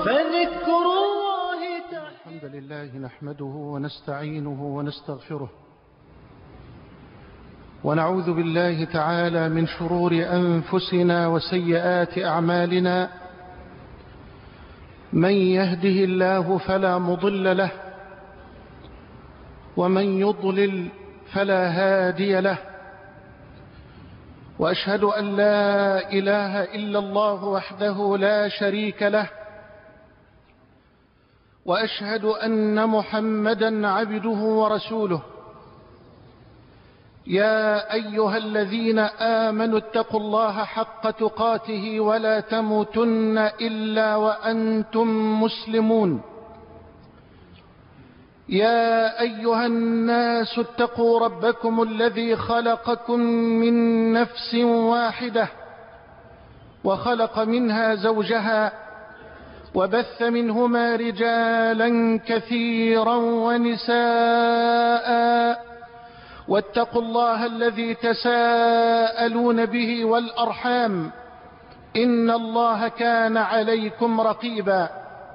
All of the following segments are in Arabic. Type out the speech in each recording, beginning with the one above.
فذكر الله تعالى. الحمد لله نحمده ونستعينه ونستغفره، ونعوذ بالله تعالى من شرور أنفسنا وسيئات أعمالنا. من يهده الله فلا مضل له، ومن يضلل فلا هادي له. وأشهد أن لا إله إلا الله وحده لا شريك له، وأشهد أن محمدا عبده ورسوله. يا أيها الذين آمنوا اتقوا الله حق تقاته ولا تموتن إلا وأنتم مسلمون. يا أيها الناس اتقوا ربكم الذي خلقكم من نفس واحدة، وخلق منها زوجها، وبث منهما رجالا كثيرا ونساء. واتقوا الله الذي تساءلون به والأرحام، إن الله كان عليكم رقيبا.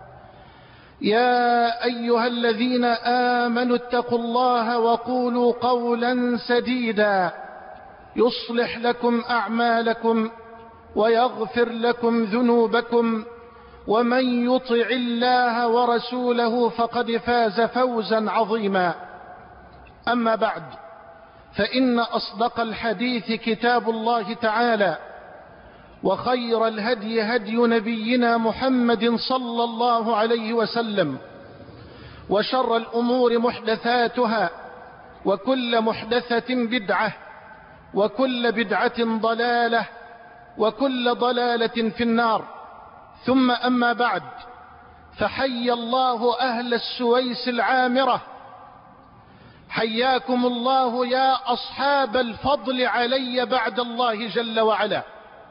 يا أيها الذين آمنوا اتقوا الله وقولوا قولا سديدا يصلح لكم أعمالكم ويغفر لكم ذنوبكم، ومن يطع الله ورسوله فقد فاز فوزا عظيما. أما بعد، فإن أصدق الحديث كتاب الله تعالى، وخير الهدي هدي نبينا محمد صلى الله عليه وسلم، وشر الأمور محدثاتها، وكل محدثة بدعة، وكل بدعة ضلالة، وكل ضلالة في النار. ثم أما بعد، فحي الله أهل السويس العامرة. حياكم الله يا أصحاب الفضل علي بعد الله جل وعلا.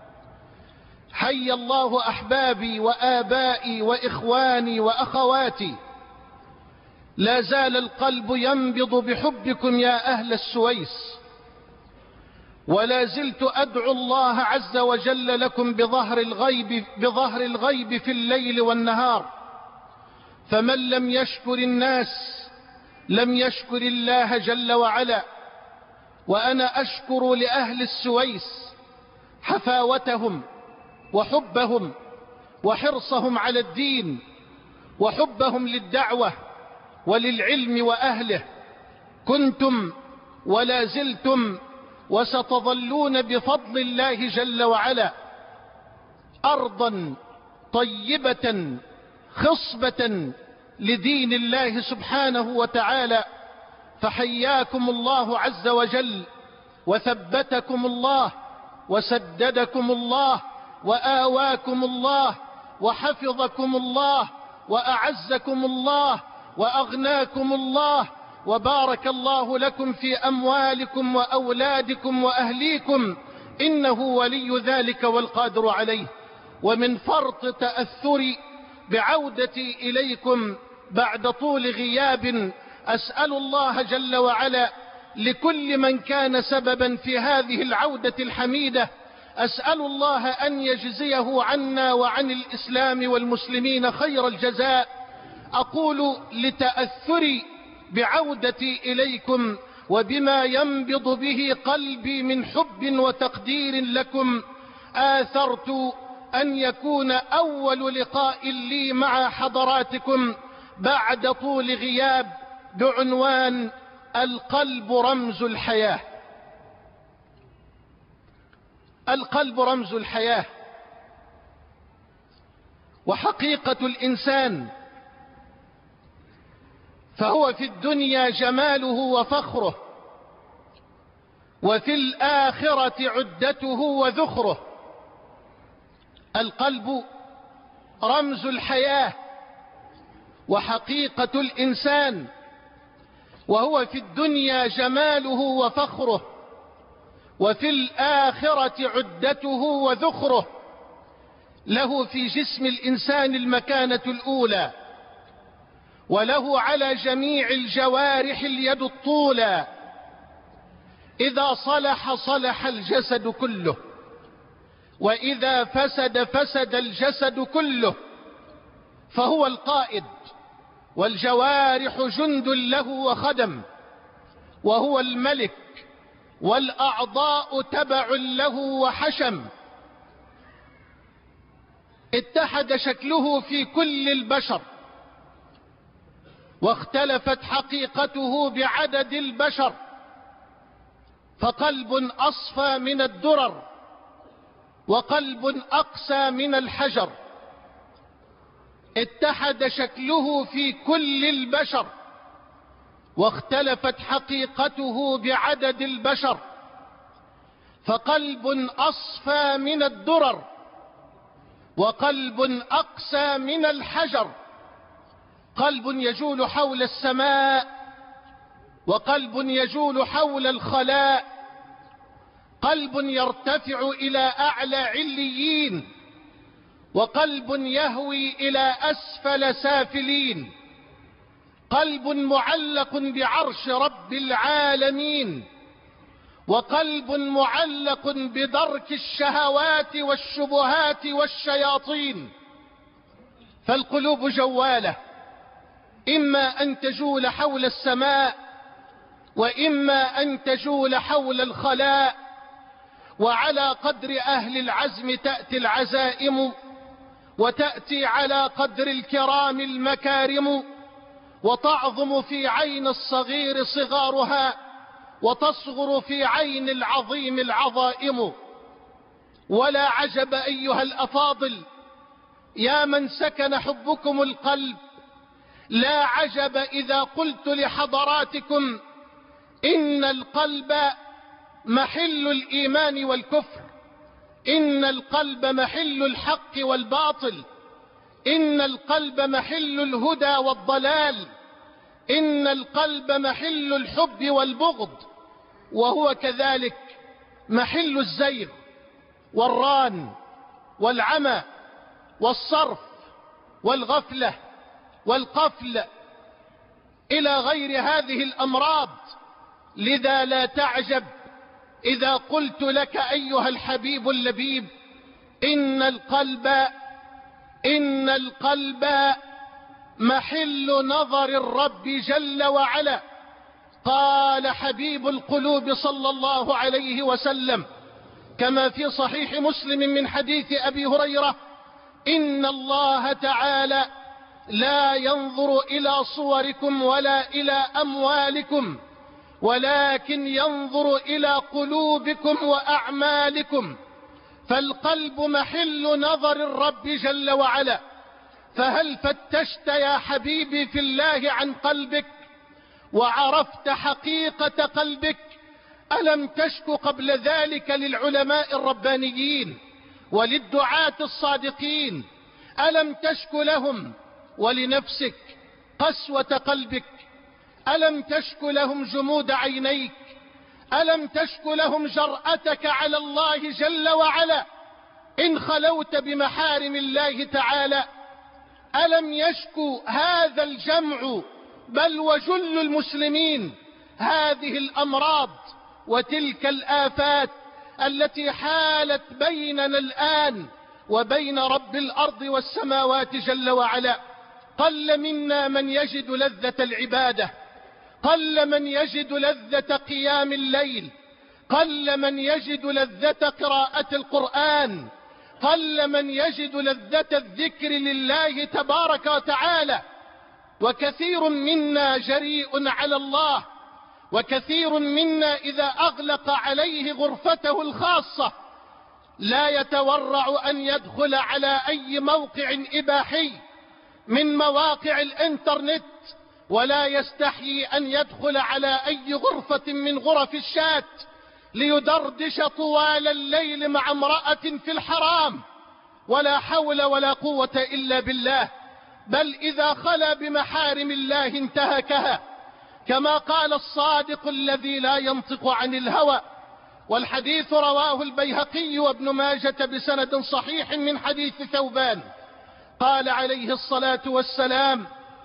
حي الله أحبابي وآبائي وإخواني وأخواتي. لا زال القلب ينبض بحبكم يا أهل السويس، ولا زلت أدعو الله عز وجل لكم بظهر الغيب في الليل والنهار. فمن لم يشكر الناس لم يشكر الله جل وعلا. وأنا أشكر لأهل السويس حفاوتهم وحبهم وحرصهم على الدين، وحبهم للدعوة وللعلم وأهله. كنتم ولا زلتم وستظلون بفضل الله جل وعلا أرضا طيبة خصبة لدين الله سبحانه وتعالى. فحياكم الله عز وجل، وثبتكم الله، وسددكم الله، وآواكم الله، وحفظكم الله، وأعزكم الله، وأغناكم الله، وبارك الله لكم في أموالكم وأولادكم وأهليكم، إنه ولي ذلك والقادر عليه. ومن فرط تأثري بعودتي إليكم بعد طول غياب، أسأل الله جل وعلا لكل من كان سببا في هذه العودة الحميدة، أسأل الله أن يجزيه عنا وعن الإسلام والمسلمين خير الجزاء. أقول لتأثري بعودتي إليكم وبما ينبض به قلبي من حب وتقدير لكم، آثرت أن يكون أول لقاء لي مع حضراتكم بعد طول غياب بعنوان القلب رمز الحياة. القلب رمز الحياة، وحقيقة الإنسان، فهو في الدنيا جماله وفخره، وفي الآخرة عدته وذخره. القلب رمز الحياة وحقيقة الإنسان، وهو في الدنيا جماله وفخره، وفي الآخرة عدته وذخره. له في جسم الإنسان المكانة الأولى، وله على جميع الجوارح اليد الطولى. إذا صلح صلح الجسد كله، وإذا فسد فسد الجسد كله. فهو القائد، والجوارح جند له وخدم، وهو الملك، والأعضاء تبع له وحشم. اتحد شكله في كل البشر، واختلفت حقيقته بعدد البشر، فقلب أصفى من الدرر، وقلب أقسى من الحجر. اتحد شكله في كل البشر، واختلفت حقيقته بعدد البشر، فقلب أصفى من الدرر، وقلب أقسى من الحجر. قلب يجول حول السماء، وقلب يجول حول الخلاء، قلب يرتفع إلى أعلى عليين، وقلب يهوي إلى أسفل سافلين. قلب معلق بعرش رب العالمين، وقلب معلق بدرك الشهوات والشبهات والشياطين. فالقلوب جوالة، إما أن تجول حول السماء، وإما أن تجول حول الخلاء. وعلى قدر أهل العزم تأتي العزائم، وتأتي على قدر الكرام المكارم، وتعظم في عين الصغير صغارها، وتصغر في عين العظيم العظائم. ولا عجب أيها الأفاضل يا من سكن حبكم القلب، لا عجب إذا قلت لحضراتكم إن القلب محل الإيمان والكفر، إن القلب محل الحق والباطل، إن القلب محل الهدى والضلال، إن القلب محل الحب والبغض، وهو كذلك محل الزيغ والران والعمى والصرف والغفلة والقفل إلى غير هذه الأمراض. لذا لا تعجب إذا قلت لك أيها الحبيب اللبيب إن القلب محل نظر الرب جل وعلا. قال حبيب القلوب صلى الله عليه وسلم كما في صحيح مسلم من حديث أبي هريرة: إن الله تعالى لا ينظر إلى صوركم ولا إلى أموالكم، ولكن ينظر إلى قلوبكم وأعمالكم. فالقلب محل نظر الرب جل وعلا. فهل فتشت يا حبيبي في الله عن قلبك وعرفت حقيقة قلبك؟ ألم تشك قبل ذلك للعلماء الربانيين وللدعاة الصادقين؟ ألم تشك لهم ولنفسك قسوة قلبك؟ ألم تشك لهم جمود عينيك؟ ألم تشك لهم جرأتك على الله جل وعلا إن خلوت بمحارم الله تعالى؟ ألم يشكو هذا الجمع بل وجل المسلمين هذه الأمراض وتلك الآفات التي حالت بيننا الآن وبين رب الأرض والسماوات جل وعلا؟ قل منا من يجد لذة العبادة، قل من يجد لذة قيام الليل، قل من يجد لذة قراءة القرآن، قل من يجد لذة الذكر لله تبارك وتعالى. وكثير منا جريء على الله، وكثير منا إذا أغلق عليه غرفته الخاصة لا يتورع أن يدخل على أي موقع إباحي من مواقع الإنترنت، ولا يستحيي أن يدخل على أي غرفة من غرف الشات ليدردش طوال الليل مع امرأة في الحرام. ولا حول ولا قوة إلا بالله. بل إذا خلا بمحارم الله انتهكها، كما قال الصادق الذي لا ينطق عن الهوى. والحديث رواه البيهقي وابن ماجة بسند صحيح من حديث ثوبان، قال عليه الصلاة والسلام: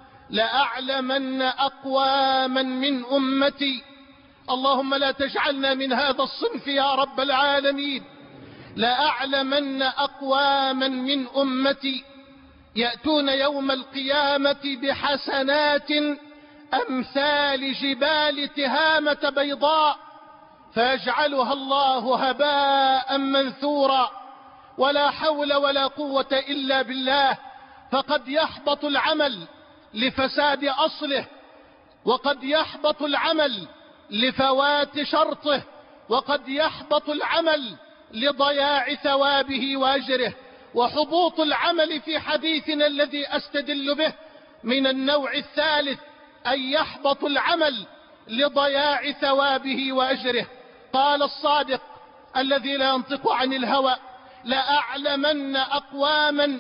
لأعلمن أقواما من أمتي، اللهم لا تجعلنا من هذا الصنف يا رب العالمين، لأعلمن أقواما من أمتي يأتون يوم القيامة بحسنات أمثال جبال تهامة بيضاء فيجعلها الله هباء منثورا، ولا حول ولا قوة إلا بالله. فقد يحبط العمل لفساد أصله، وقد يحبط العمل لفوات شرطه، وقد يحبط العمل لضياع ثوابه وأجره. وحبوط العمل في حديثنا الذي أستدل به من النوع الثالث، أن يحبط العمل لضياع ثوابه وأجره. قال الصادق الذي لا ينطق عن الهوى: لأعلمن أقواما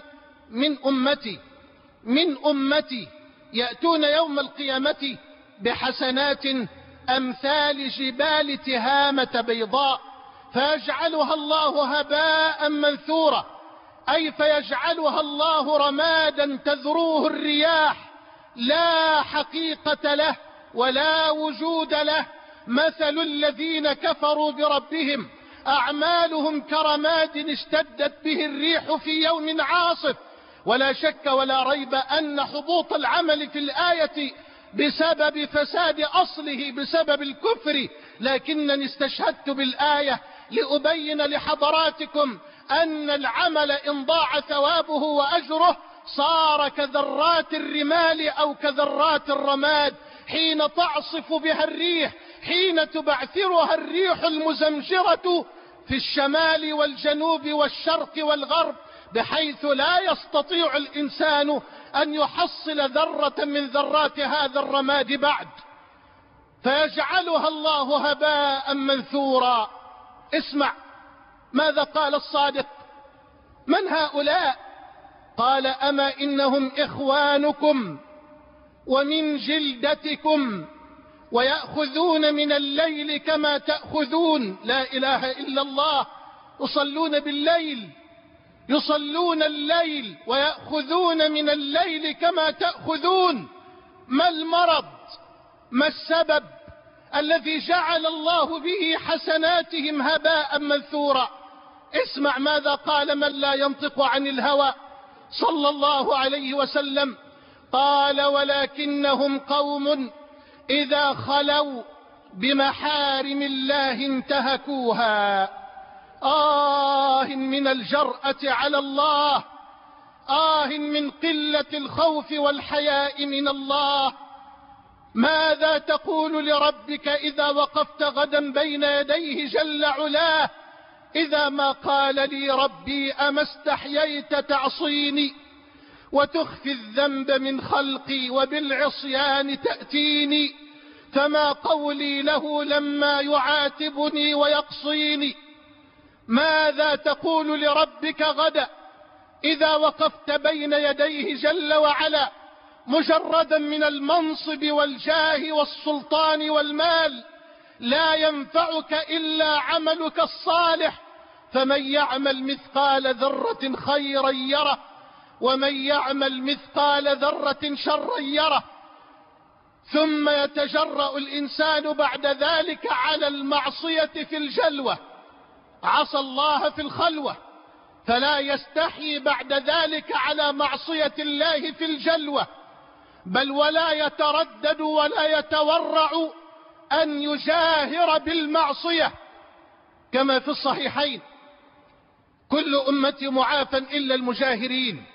من أمتي يأتون يوم القيامة بحسنات أمثال جبال تهامة بيضاء فيجعلها الله هباء منثورا، أي فيجعلها الله رمادا تذروه الرياح، لا حقيقة له ولا وجود له. مثل الذين كفروا بربهم أعمالهم كرماد اشتدت به الريح في يوم عاصف. ولا شك ولا ريب أن حبوط العمل في الآية بسبب فساد أصله، بسبب الكفر، لكنني استشهدت بالآية لأبين لحضراتكم أن العمل إن ضاع ثوابه وأجره صار كذرات الرمال أو كذرات الرماد حين تعصف بها الريح، حين تبعثرها الريح المزمجرة في الشمال والجنوب والشرق والغرب، بحيث لا يستطيع الإنسان أن يحصل ذرة من ذرات هذا الرماد بعد، فيجعلها الله هباء منثورا. اسمع ماذا قال الصادق: من هؤلاء؟ قال: أما إنهم إخوانكم ومن جلدتكم ويأخذون من الليل كما تأخذون. لا إله إلا الله. يصلون الليل ويأخذون من الليل كما تأخذون. ما المرض؟ ما السبب الذي جعل الله به حسناتهم هباء منثورا؟ اسمع ماذا قال من لا ينطق عن الهوى صلى الله عليه وسلم. قال: ولكنهم قوم إذا خلوا بمحارم الله انتهكوها. من الجرأة على الله، من قلة الخوف والحياء من الله. ماذا تقول لربك إذا وقفت غدا بين يديه جل علاه، إذا ما قال لي ربي: أما استحييت تعصيني وتخفي الذنب من خلقي وبالعصيان تأتيني؟ فما قولي له لما يعاتبني ويقصيني؟ ماذا تقول لربك غدا إذا وقفت بين يديه جل وعلا مجردا من المنصب والجاه والسلطان والمال؟ لا ينفعك إلا عملك الصالح، فمن يعمل مثقال ذرة خيرا يره ومن يعمل مثقال ذرة شرا يره. ثم يتجرأ الإنسان بعد ذلك على المعصية في الجلوة، عصى الله في الخلوة، فلا يستحي بعد ذلك على معصية الله في الجلوة، بل ولا يتردد ولا يتورع أن يجاهر بالمعصية، كما في الصحيحين: كل أمتي معافى إلا المجاهرين،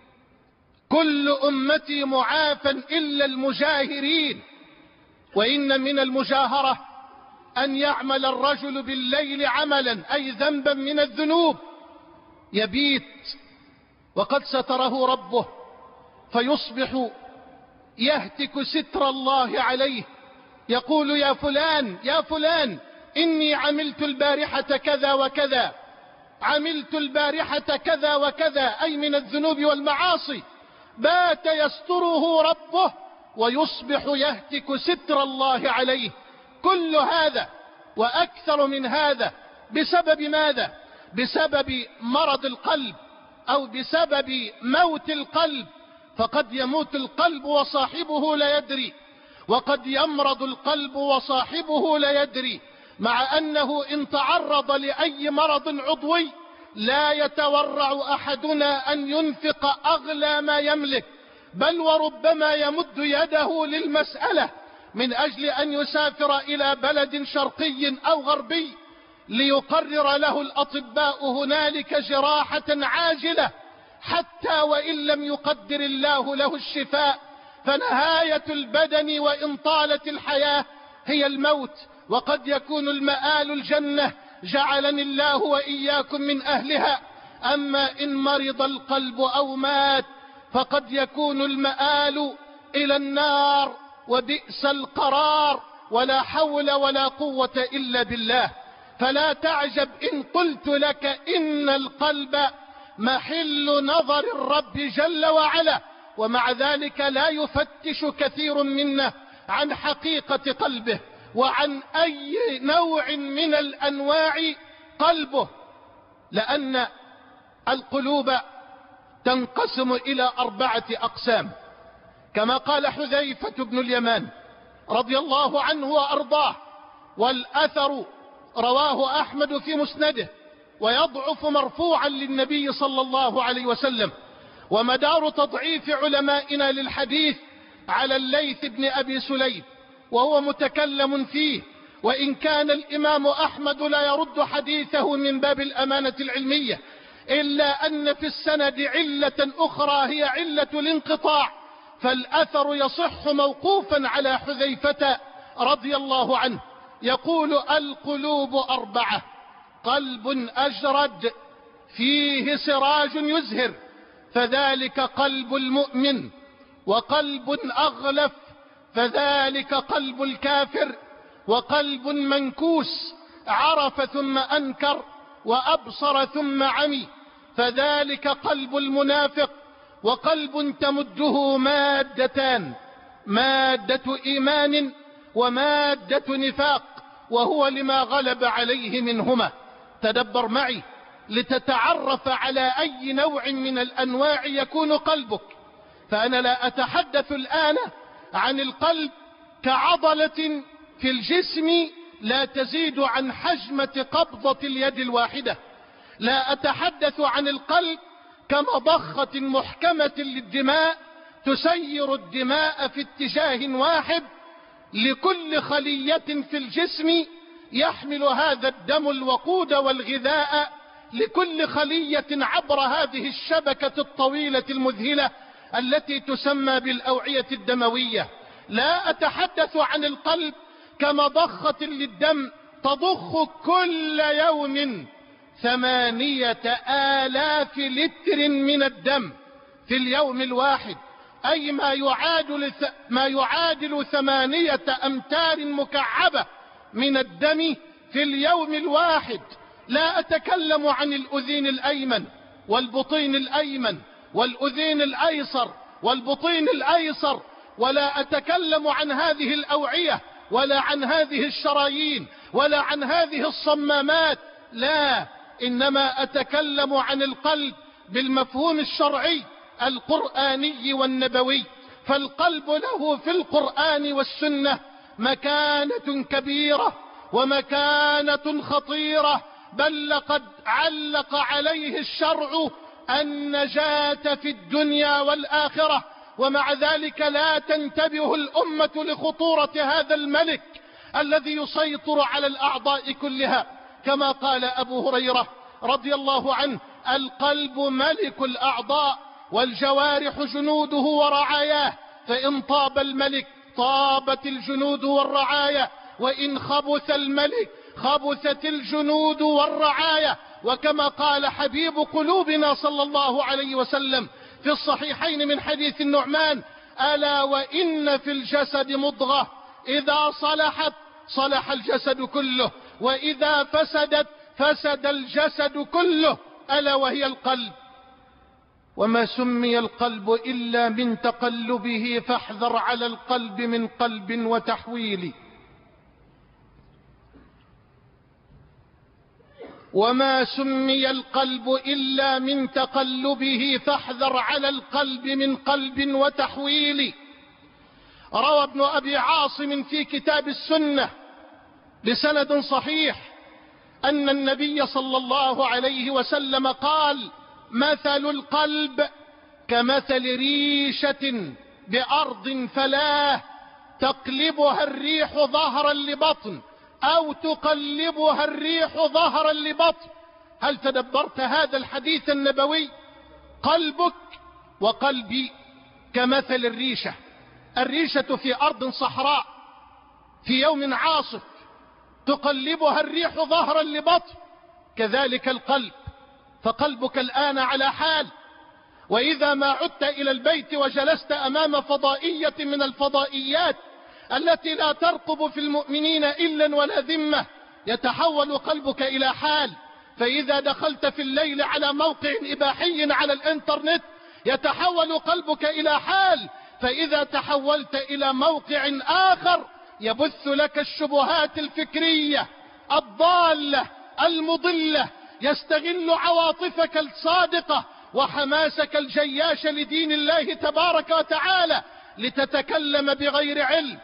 كل أمتي معافى إلا المجاهرين. وإن من المجاهرة أن يعمل الرجل بالليل عملا، أي ذنبا من الذنوب، يبيت وقد ستره ربه، فيصبح يهتك ستر الله عليه، يقول: يا فلان يا فلان، إني عملت البارحة كذا وكذا، عملت البارحة كذا وكذا، أي من الذنوب والمعاصي. بات يستره ربه ويصبح يهتك ستر الله عليه. كل هذا وأكثر من هذا بسبب ماذا؟ بسبب مرض القلب أو بسبب موت القلب. فقد يموت القلب وصاحبه لا يدري، وقد يمرض القلب وصاحبه لا يدري، مع أنه إن تعرض لأي مرض عضوي لا يتورع أحدنا أن ينفق أغلى ما يملك، بل وربما يمد يده للمسألة من أجل أن يسافر إلى بلد شرقي أو غربي ليقرر له الأطباء هنالك جراحة عاجلة، حتى وإن لم يقدر الله له الشفاء، فنهاية البدن وإن طالت الحياة هي الموت، وقد يكون المآل الجنة، جعلني الله وإياكم من أهلها. أما إن مرض القلب أو مات فقد يكون المآل إلى النار، وبئس القرار، ولا حول ولا قوة إلا بالله. فلا تعجب إن قلت لك إن القلب محل نظر الرب جل وعلا، ومع ذلك لا يفتش كثير منا عن حقيقة قلبه وعن أي نوع من الأنواع قلبه، لأن القلوب تنقسم إلى 4 أقسام، كما قال حذيفة بن اليمان رضي الله عنه وأرضاه، والأثر رواه أحمد في مسنده، ويضعف مرفوعا للنبي صلى الله عليه وسلم. ومدار تضعيف علمائنا للحديث على الليث بن أبي سليم، وهو متكلم فيه، وإن كان الإمام أحمد لا يرد حديثه من باب الأمانة العلمية، إلا أن في السند علة أخرى هي علة الانقطاع، فالأثر يصح موقوفا على حذيفة رضي الله عنه. يقول: القلوب 4: قلب أجرد فيه سراج يزهر، فذلك قلب المؤمن، وقلب أغلف، فذلك قلب الكافر، وقلب منكوس عرف ثم أنكر، وأبصر ثم عمي، فذلك قلب المنافق، وقلب تمده مادتان: مادة إيمان ومادة نفاق، وهو لما غلب عليه منهما. تدبر معي لتتعرف على أي نوع من الأنواع يكون قلبك. فأنا لا أتحدث الآن عن القلب كعضلة في الجسم لا تزيد عن حجمة قبضة اليد الواحدة، لا أتحدث عن القلب كمضخة محكمة للدماء تسير الدماء في اتجاه واحد لكل خلية في الجسم، يحمل هذا الدم الوقود والغذاء لكل خلية عبر هذه الشبكة الطويلة المذهلة التي تسمى بالأوعية الدموية. لا أتحدث عن القلب كمضخة للدم تضخ كل يوم 8,000 لتر من الدم في اليوم الواحد، أي ما يعادل 8 أمتار مكعبة من الدم في اليوم الواحد. لا أتكلم عن الأذين الأيمن والبطين الأيمن والأذين الأيسر والبطين الأيسر، ولا أتكلم عن هذه الأوعية ولا عن هذه الشرايين ولا عن هذه الصمامات، لا، إنما أتكلم عن القلب بالمفهوم الشرعي القرآني والنبوي. فالقلب له في القرآن والسنة مكانة كبيرة ومكانة خطيرة، بل لقد علق عليه الشرع النجاة في الدنيا والآخرة، ومع ذلك لا تنتبه الأمة لخطورة هذا الملك الذي يسيطر على الأعضاء كلها، كما قال أبو هريرة رضي الله عنه: القلب ملك الأعضاء، والجوارح جنوده ورعاياه، فإن طاب الملك طابت الجنود والرعايا، وإن خبث الملك خبثت الجنود والرعايا. وكما قال حبيب قلوبنا صلى الله عليه وسلم في الصحيحين من حديث النعمان: ألا وإن في الجسد مضغة إذا صلحت صلح الجسد كله، وإذا فسدت فسد الجسد كله، ألا وهي القلب. وما سمي القلب إلا من تقلبه، فاحذر على القلب من قلب وتحويل. وما سمي القلب إلا من تقلبه، فاحذر على القلب من قلب وتحويل. روى ابن أبي عاصم في كتاب السنة بسند صحيح أن النبي صلى الله عليه وسلم قال: مثل القلب كمثل ريشة بأرض فلاة تقلبها الريح ظهرا لبطن أو تقلبها الريح ظهرا لبطن. هل تدبرت هذا الحديث النبوي؟ قلبك وقلبي كمثل الريشة. الريشة في أرض صحراء في يوم عاصف تقلبها الريح ظهرا لبطن، كذلك القلب. فقلبك الآن على حال، وإذا ما عدت إلى البيت وجلست أمام فضائية من الفضائيات التي لا ترقب في المؤمنين إلا ولا ذمة، يتحول قلبك إلى حال. فإذا دخلت في الليل على موقع إباحي على الإنترنت يتحول قلبك إلى حال. فإذا تحولت إلى موقع آخر يبث لك الشبهات الفكرية الضالة المضلة، يستغل عواطفك الصادقة وحماسك الجياش لدين الله تبارك وتعالى لتتكلم بغير علم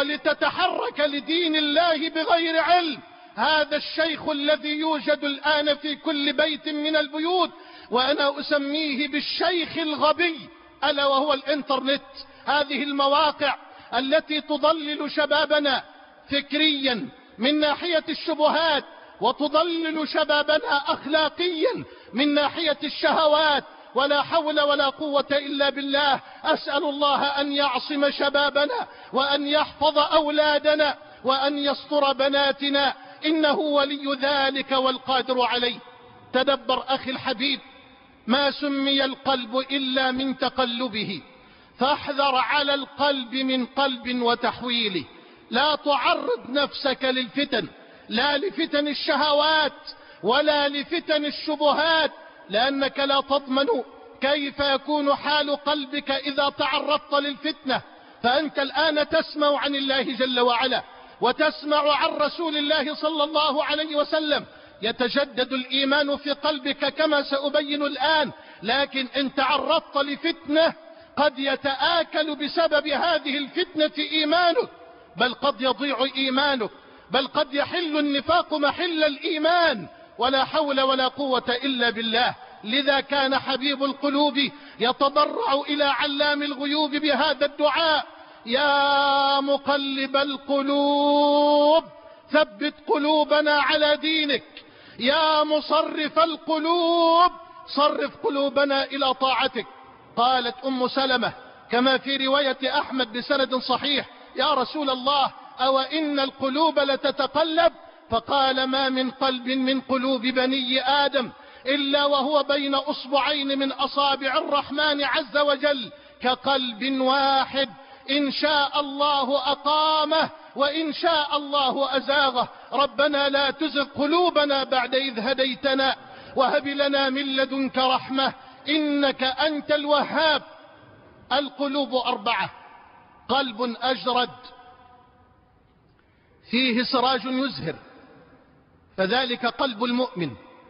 ولتتحرك لدين الله بغير علم. هذا الشيخ الذي يوجد الآن في كل بيت من البيوت، وأنا أسميه بالشيخ الغبي، ألا وهو الإنترنت. هذه المواقع التي تضلل شبابنا فكريا من ناحية الشبهات، وتضلل شبابنا أخلاقيا من ناحية الشهوات. ولا حول ولا قوة إلا بالله. أسأل الله أن يعصم شبابنا وأن يحفظ أولادنا وأن يستر بناتنا، إنه ولي ذلك والقادر عليه. تدبر أخي الحبيب، ما سمي القلب إلا من تقلبه، فاحذر على القلب من قلب وتحويله. لا تعرض نفسك للفتن، لا لفتن الشهوات ولا لفتن الشبهات، لأنك لا تضمن كيف يكون حال قلبك إذا تعرضت للفتنة. فأنت الآن تسمع عن الله جل وعلا وتسمع عن رسول الله صلى الله عليه وسلم، يتجدد الإيمان في قلبك كما سأبين الآن. لكن إن تعرضت لفتنة قد يتآكل بسبب هذه الفتنة إيمانك، بل قد يضيع إيمانك، بل قد يحل النفاق محل الإيمان. ولا حول ولا قوة إلا بالله. لذا كان حبيب القلوب يتضرع إلى علام الغيوب بهذا الدعاء: يا مقلب القلوب ثبت قلوبنا على دينك، يا مصرف القلوب صرف قلوبنا إلى طاعتك. قالت أم سلمة كما في رواية أحمد بسند صحيح: يا رسول الله، أو إن القلوب لتتقلب؟ فقال: ما من قلب من قلوب بني آدم إلا وهو بين أصبعين من أصابع الرحمن عز وجل كقلب واحد، إن شاء الله أقامه وإن شاء الله أزاغه. ربنا لا تزغ قلوبنا بعد إذ هديتنا وهب لنا من لدنك رحمة إنك أنت الوهاب. القلوب 4: قلب أجرد فيه سراج يزهر، فذلك قلب المؤمن،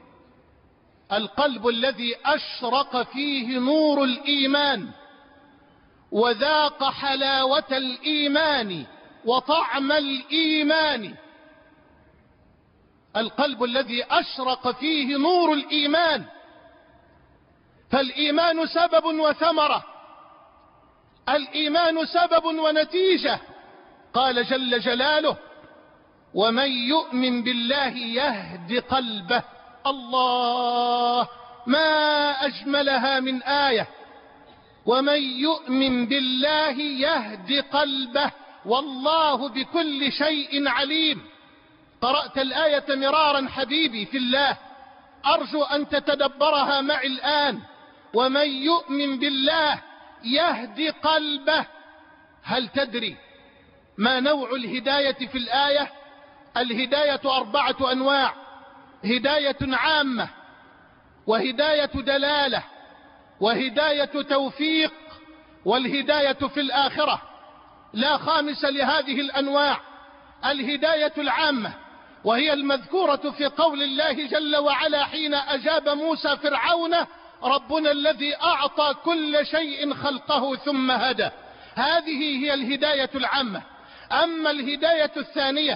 القلب الذي أشرق فيه نور الإيمان وذاق حلاوة الإيمان وطعم الإيمان. القلب الذي أشرق فيه نور الإيمان، فالإيمان سبب وثمرة، الإيمان سبب ونتيجة. قال جل جلاله: ومن يؤمن بالله يهد قلبه. الله، ما أجملها من آية: ومن يؤمن بالله يهد قلبه والله بكل شيء عليم. قرأت الآية مرارا حبيبي في الله، أرجو أن تتدبرها معي الآن. ومن يؤمن بالله يهد قلبه. هل تدري ما نوع الهداية في الآية؟ الهداية 4 أنواع: هداية عامة، وهداية دلالة، وهداية توفيق، والهداية في الآخرة. لا خامس لهذه الأنواع. الهداية العامة وهي المذكورة في قول الله جل وعلا حين أجاب موسى فرعون: ربنا الذي أعطى كل شيء خلقه ثم هدى. هذه هي الهداية العامة. أما الهداية الثانية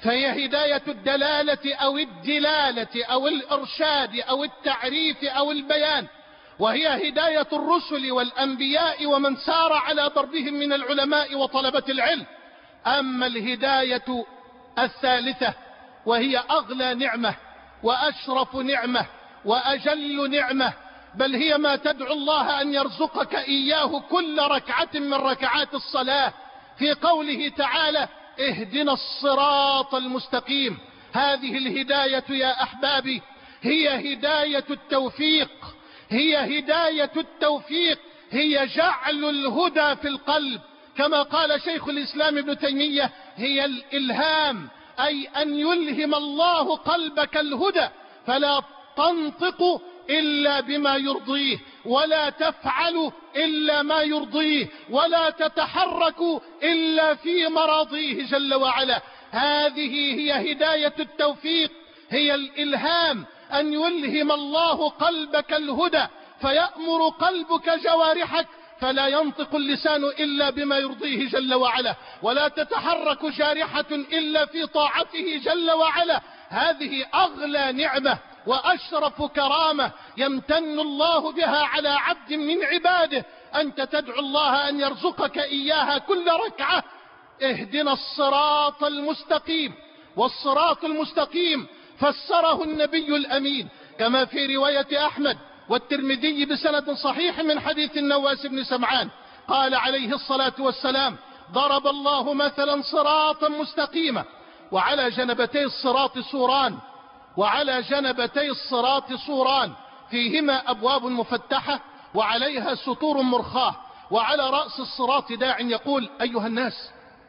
فهي هداية الدلالة أو الدلالة أو الإرشاد أو التعريف أو البيان، وهي هداية الرسل والأنبياء ومن سار على ضربهم من العلماء وطلبة العلم. أما الهداية الثالثة وهي أغلى نعمة وأشرف نعمة وأجل نعمة، بل هي ما تدعو الله أن يرزقك إياه كل ركعة من ركعات الصلاة، في قوله تعالى: اهدنا الصراط المستقيم. هذه الهداية يا أحبابي هي هداية التوفيق، هي هداية التوفيق، هي جعل الهدى في القلب، كما قال شيخ الإسلام ابن تيمية: هي الإلهام، أي أن يلهم الله قلبك الهدى، فلا تنطق إلا بما يرضيه، ولا تفعل إلا ما يرضيه، ولا تتحرك إلا في مراضيه جل وعلا. هذه هي هداية التوفيق، هي الإلهام، أن يلهم الله قلبك الهدى فيأمر قلبك جوارحك، فلا ينطق اللسان إلا بما يرضيه جل وعلا، ولا تتحرك جارحة إلا في طاعته جل وعلا. هذه أغلى نعمة وأشرف كرامة يمتن الله بها على عبد من عباده، أنت تدعو الله أن يرزقك إياها كل ركعة. اهدنا الصراط المستقيم. والصراط المستقيم فسره النبي الأمين كما في رواية أحمد والترمذي بسند صحيح من حديث النواس بن سمعان، قال عليه الصلاة والسلام: ضرب الله مثلا صراطا مستقيما، وعلى جنبتي الصراط سوران، وعلى جنبتي الصراط سوران فيهما أبواب مفتحة وعليها سطور مرخاة، وعلى رأس الصراط داع يقول: أيها الناس،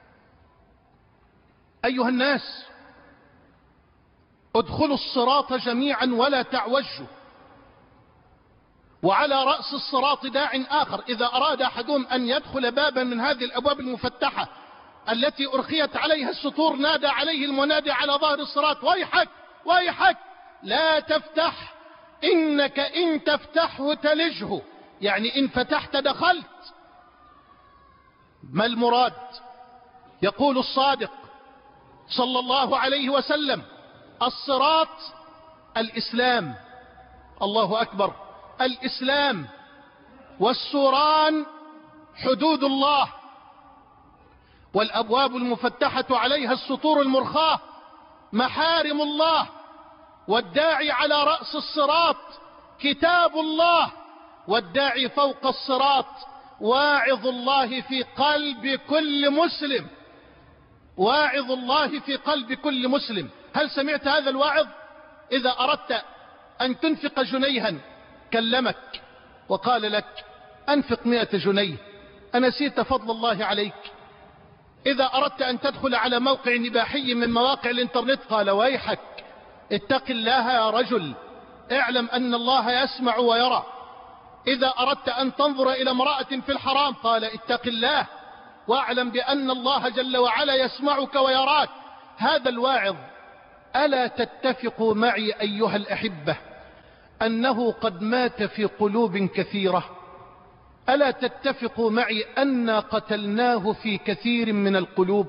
أيها الناس، ادخلوا الصراط جميعا ولا تعوجوا. وعلى رأس الصراط داع آخر إذا أراد أحدهم أن يدخل بابا من هذه الأبواب المفتحة التي أرخيت عليها السطور، نادى عليه المنادي على ظهر الصراط: ويحك ويحك لا تفتح، إنك إن تفتحه تلجه، يعني إن فتحت دخلت. ما المراد؟ يقول الصادق صلى الله عليه وسلم: الصراط الإسلام، الله أكبر، الإسلام، والسوران حدود الله، والأبواب المفتحة عليها السطور المرخاة محارم الله، والداعي على رأس الصراط كتاب الله، والداعي فوق الصراط واعظ الله في قلب كل مسلم، واعظ الله في قلب كل مسلم. هل سمعت هذا الواعظ؟ إذا أردت أن تنفق جنيها كلمك وقال لك: أنفق 100 جنيه، أنسيت فضل الله عليك؟ إذا أردت أن تدخل على موقع إباحي من مواقع الإنترنت قال: ويحك، اتق الله يا رجل، اعلم أن الله يسمع ويرى. إذا أردت أن تنظر إلى امرأة في الحرام قال: اتق الله واعلم بأن الله جل وعلا يسمعك ويراك. هذا الواعظ ألا تتفقوا معي أيها الأحبة أنه قد مات في قلوب كثيرة؟ ألا تتفقوا معي أن قتلناه في كثير من القلوب؟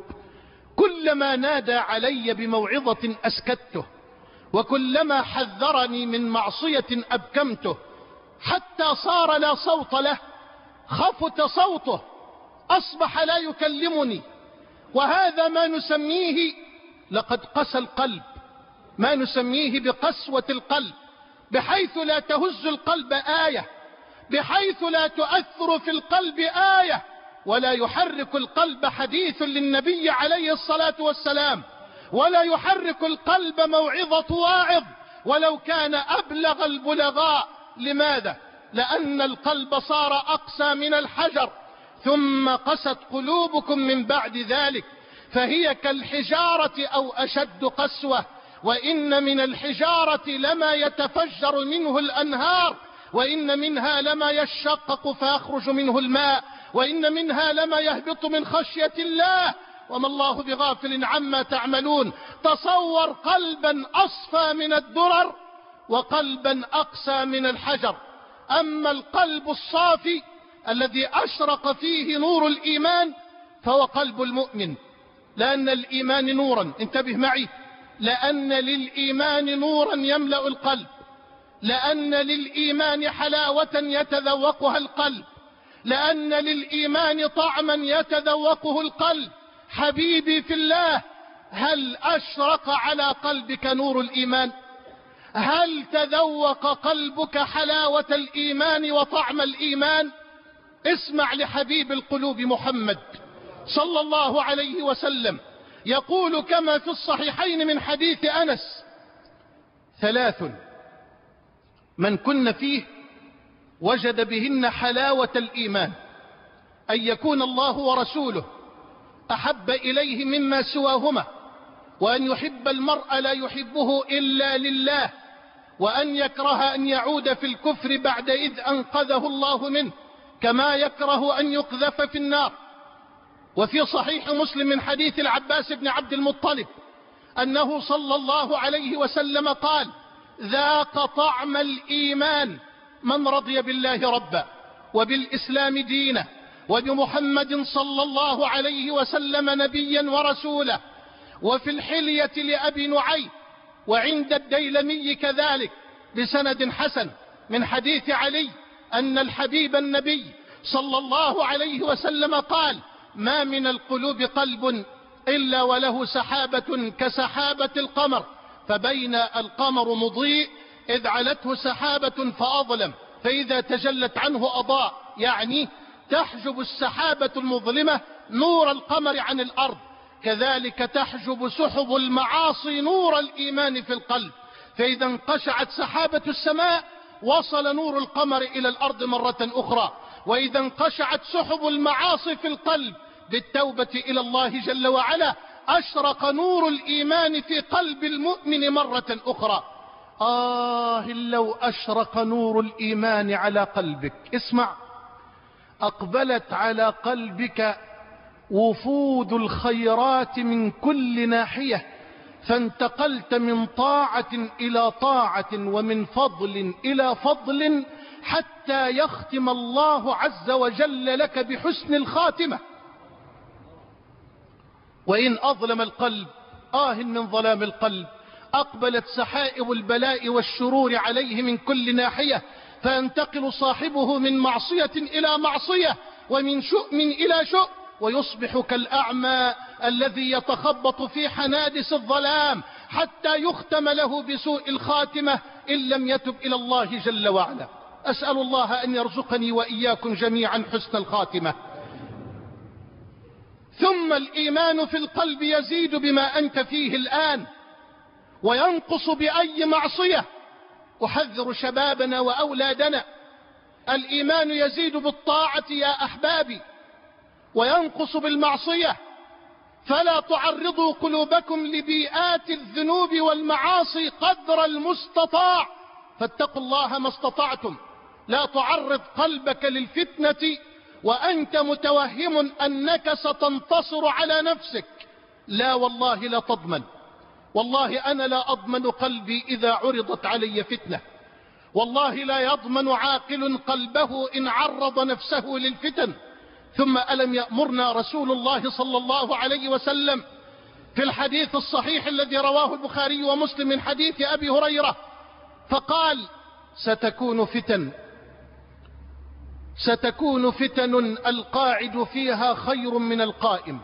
كلما نادى علي بموعظة أسكته، وكلما حذرني من معصية أبكمته، حتى صار لا صوت له، خفت صوته، أصبح لا يكلمني. وهذا ما نسميه لقد قسى القلب، ما نسميه بقسوة القلب، بحيث لا تهز القلب آية، بحيث لا تؤثر في القلب آية، ولا يحرك القلب حديث للنبي عليه الصلاة والسلام، ولا يحرك القلب موعظة واعظ ولو كان أبلغ البلغاء. لماذا؟ لأن القلب صار أقسى من الحجر، ثم قست قلوبكم من بعد ذلك، فهي كالحجارة أو أشد قسوة. وإن من الحجارة لما يتفجر منه الأنهار، وإن منها لما يشقق فيخرج منه الماء، وإن منها لما يهبط من خشية الله، وما الله بغافل عما تعملون. تصور قلبا أصفى من الدرر وقلبا أقسى من الحجر. أما القلب الصافي الذي أشرق فيه نور الإيمان فهو قلب المؤمن، لأن الإيمان نورا، انتبه معي، لأن للإيمان نورا يملأ القلب، لأن للإيمان حلاوة يتذوقها القلب، لأن للإيمان طعما يتذوقه القلب. حبيبي في الله، هل أشرق على قلبك نور الإيمان؟ هل تذوق قلبك حلاوة الإيمان وطعم الإيمان؟ اسمع لحبيب القلوب محمد صلى الله عليه وسلم يقول كما في الصحيحين من حديث أنس: 3 من كن فيه وجد بهن حلاوة الإيمان: أن يكون الله ورسوله أحب إليه مما سواهما، وأن يحب المرء لا يحبه إلا لله، وأن يكره أن يعود في الكفر بعد إذ أنقذه الله منه، كما يكره أن يقذف في النار. وفي صحيح مسلم من حديث العباس بن عبد المطلب أنه صلى الله عليه وسلم قال: ذاق طعم الإيمان من رضي بالله ربا، وبالإسلام دينا، وبمحمد صلى الله عليه وسلم نبيا ورسولا. وفي الحلية لأبي نعيم وعند الديلمي كذلك بسند حسن من حديث علي أن الحبيب النبي صلى الله عليه وسلم قال: ما من القلوب قلب إلا وله سحابة كسحابة القمر، فبين القمر مضيء إذ علته سحابة فأظلم، فإذا تجلت عنه أضاء، يعني تحجب السحابة المظلمة نور القمر عن الأرض. كذلك تحجب سحب المعاصي نور الإيمان في القلب، فإذا انقشعت سحابة السماء وصل نور القمر إلى الأرض مرة أخرى. وإذا انقشعت سحب المعاصي في القلب بالتوبة إلى الله جل وعلا أشرق نور الإيمان في قلب المؤمن مرة أخرى. لو أشرق نور الإيمان على قلبك. اسمع، أقبلت على قلبك وفود الخيرات من كل ناحية، فانتقلت من طاعة إلى طاعة ومن فضل إلى فضل، حتى يختم الله عز وجل لك بحسن الخاتمة. وإن أظلم القلب من ظلام القلب، أقبلت سحائب البلاء والشرور عليه من كل ناحية، فينتقل صاحبه من معصية إلى معصية، ومن شؤم إلى شؤم، ويصبح كالأعمى الذي يتخبط في حنادس الظلام، حتى يختم له بسوء الخاتمة إن لم يتب إلى الله جل وعلا. أسأل الله أن يرزقني وإياكم جميعا حسن الخاتمة. ثم الإيمان في القلب يزيد بما أنت فيه الآن، وينقص بأي معصية. أحذر شبابنا وأولادنا، الإيمان يزيد بالطاعة يا أحبابي، وينقص بالمعصية، فلا تعرضوا قلوبكم لبيئات الذنوب والمعاصي قدر المستطاع، فاتقوا الله ما استطعتم. لا تعرض قلبك للفتنة وأنت متوهم أنك ستنتصر على نفسك. لا والله لا تضمن، والله أنا لا أضمن قلبي إذا عرضت علي فتنة، والله لا يضمن عاقل قلبه إن عرض نفسه للفتن. ثم ألم يأمرنا رسول الله صلى الله عليه وسلم في الحديث الصحيح الذي رواه البخاري ومسلم من حديث أبي هريرة فقال: ستكون فتن القاعد فيها خير من القائم،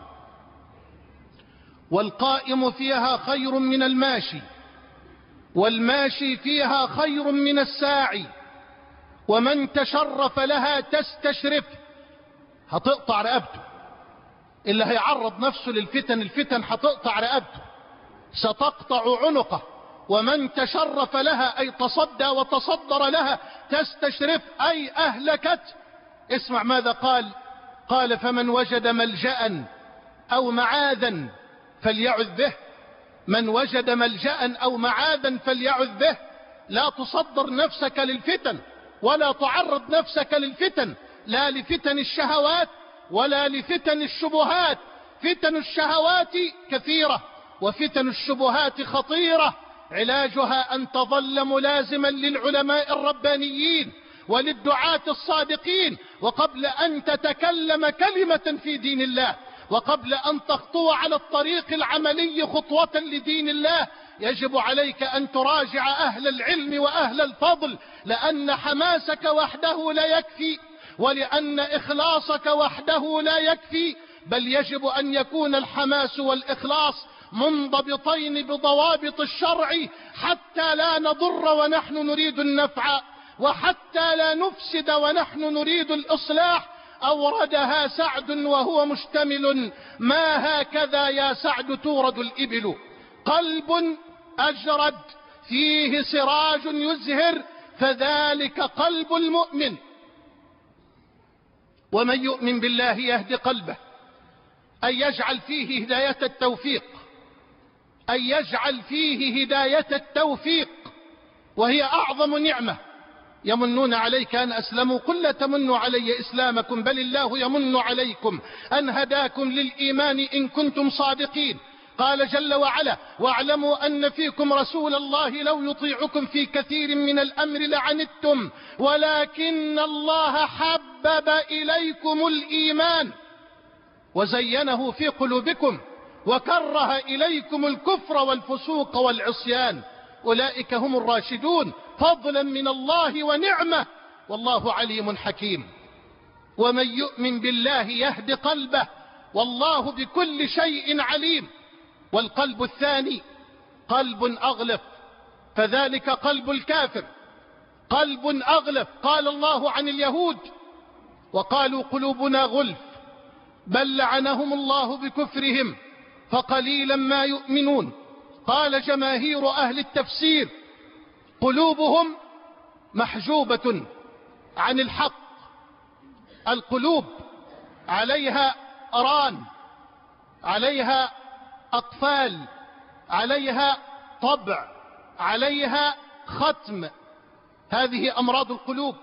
والقائم فيها خير من الماشي، والماشي فيها خير من الساعي، ومن تشرف لها تستشرف. هتقطع رقبته اللي هيعرض نفسه للفتن، الفتن هتقطع رقبته، ستقطع عنقه. ومن تشرف لها أي تصدى وتصدر لها تستشرف أي أهلكت. اسمع ماذا قال: فمن وجد ملجأ أو معاذا فليعذ به. من وجد ملجأ أو معاذا فليعذ به. لا تصدر نفسك للفتن، ولا تعرض نفسك للفتن، لا لفتن الشهوات ولا لفتن الشبهات. فتن الشهوات كثيرة، وفتن الشبهات خطيرة. علاجها أن تظل ملازما للعلماء الربانيين وللدعاة الصادقين، وقبل أن تتكلم كلمة في دين الله، وقبل أن تخطو على الطريق العملي خطوة لدين الله يجب عليك أن تراجع أهل العلم وأهل الفضل، لأن حماسك وحده لا يكفي، ولأن إخلاصك وحده لا يكفي، بل يجب أن يكون الحماس والإخلاص منضبطين بضوابط الشرع حتى لا نضر ونحن نريد النفع، وحتى لا نفسد ونحن نريد الإصلاح. أوردها سعد وهو مشتمل: ما هكذا يا سعد تورد الإبل، قلب أجرد فيه سراج يزهر، فذلك قلب المؤمن. ومن يؤمن بالله يهدي قلبه، أن يجعل فيه هداية التوفيق، أن يجعل فيه هداية التوفيق، وهي أعظم نعمة. يمنون عليك أن أسلموا، قل لا تمنوا علي إسلامكم، بل الله يمن عليكم أن هداكم للإيمان إن كنتم صادقين. قال جل وعلا: واعلموا أن فيكم رسول الله لو يطيعكم في كثير من الأمر لعنتم ولكن الله حبب إليكم الإيمان وزينه في قلوبكم وكره إليكم الكفر والفسوق والعصيان، أولئك هم الراشدون فضلا من الله ونعمة، والله عليم حكيم. ومن يؤمن بالله يهد قلبه، والله بكل شيء عليم. والقلب الثاني قلب أغلف، فذلك قلب الكافر، قلب أغلف. قال الله عن اليهود: وقالوا قلوبنا غلف بل لعنهم الله بكفرهم فقليلا ما يؤمنون. قال جماهير أهل التفسير: قلوبهم محجوبة عن الحق. القلوب عليها أران، عليها أقفال، عليها طبع، عليها ختم. هذه أمراض القلوب،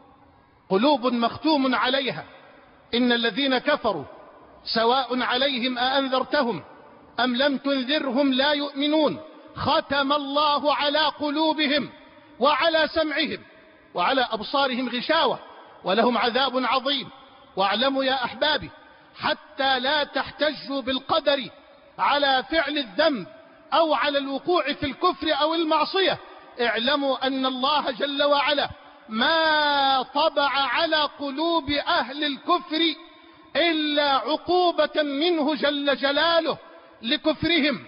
قلوب مختوم عليها. إن الذين كفروا سواء عليهم أأنذرتهم أم لم تنذرهم لا يؤمنون، ختم الله على قلوبهم وعلى سمعهم وعلى أبصارهم غشاوة ولهم عذاب عظيم. واعلموا يا أحبابي حتى لا تحتجوا بالقدر على فعل الذنب أو على الوقوع في الكفر أو المعصية، اعلموا أن الله جل وعلا ما طبع على قلوب أهل الكفر إلا عقوبة منه جل جلاله لكفرهم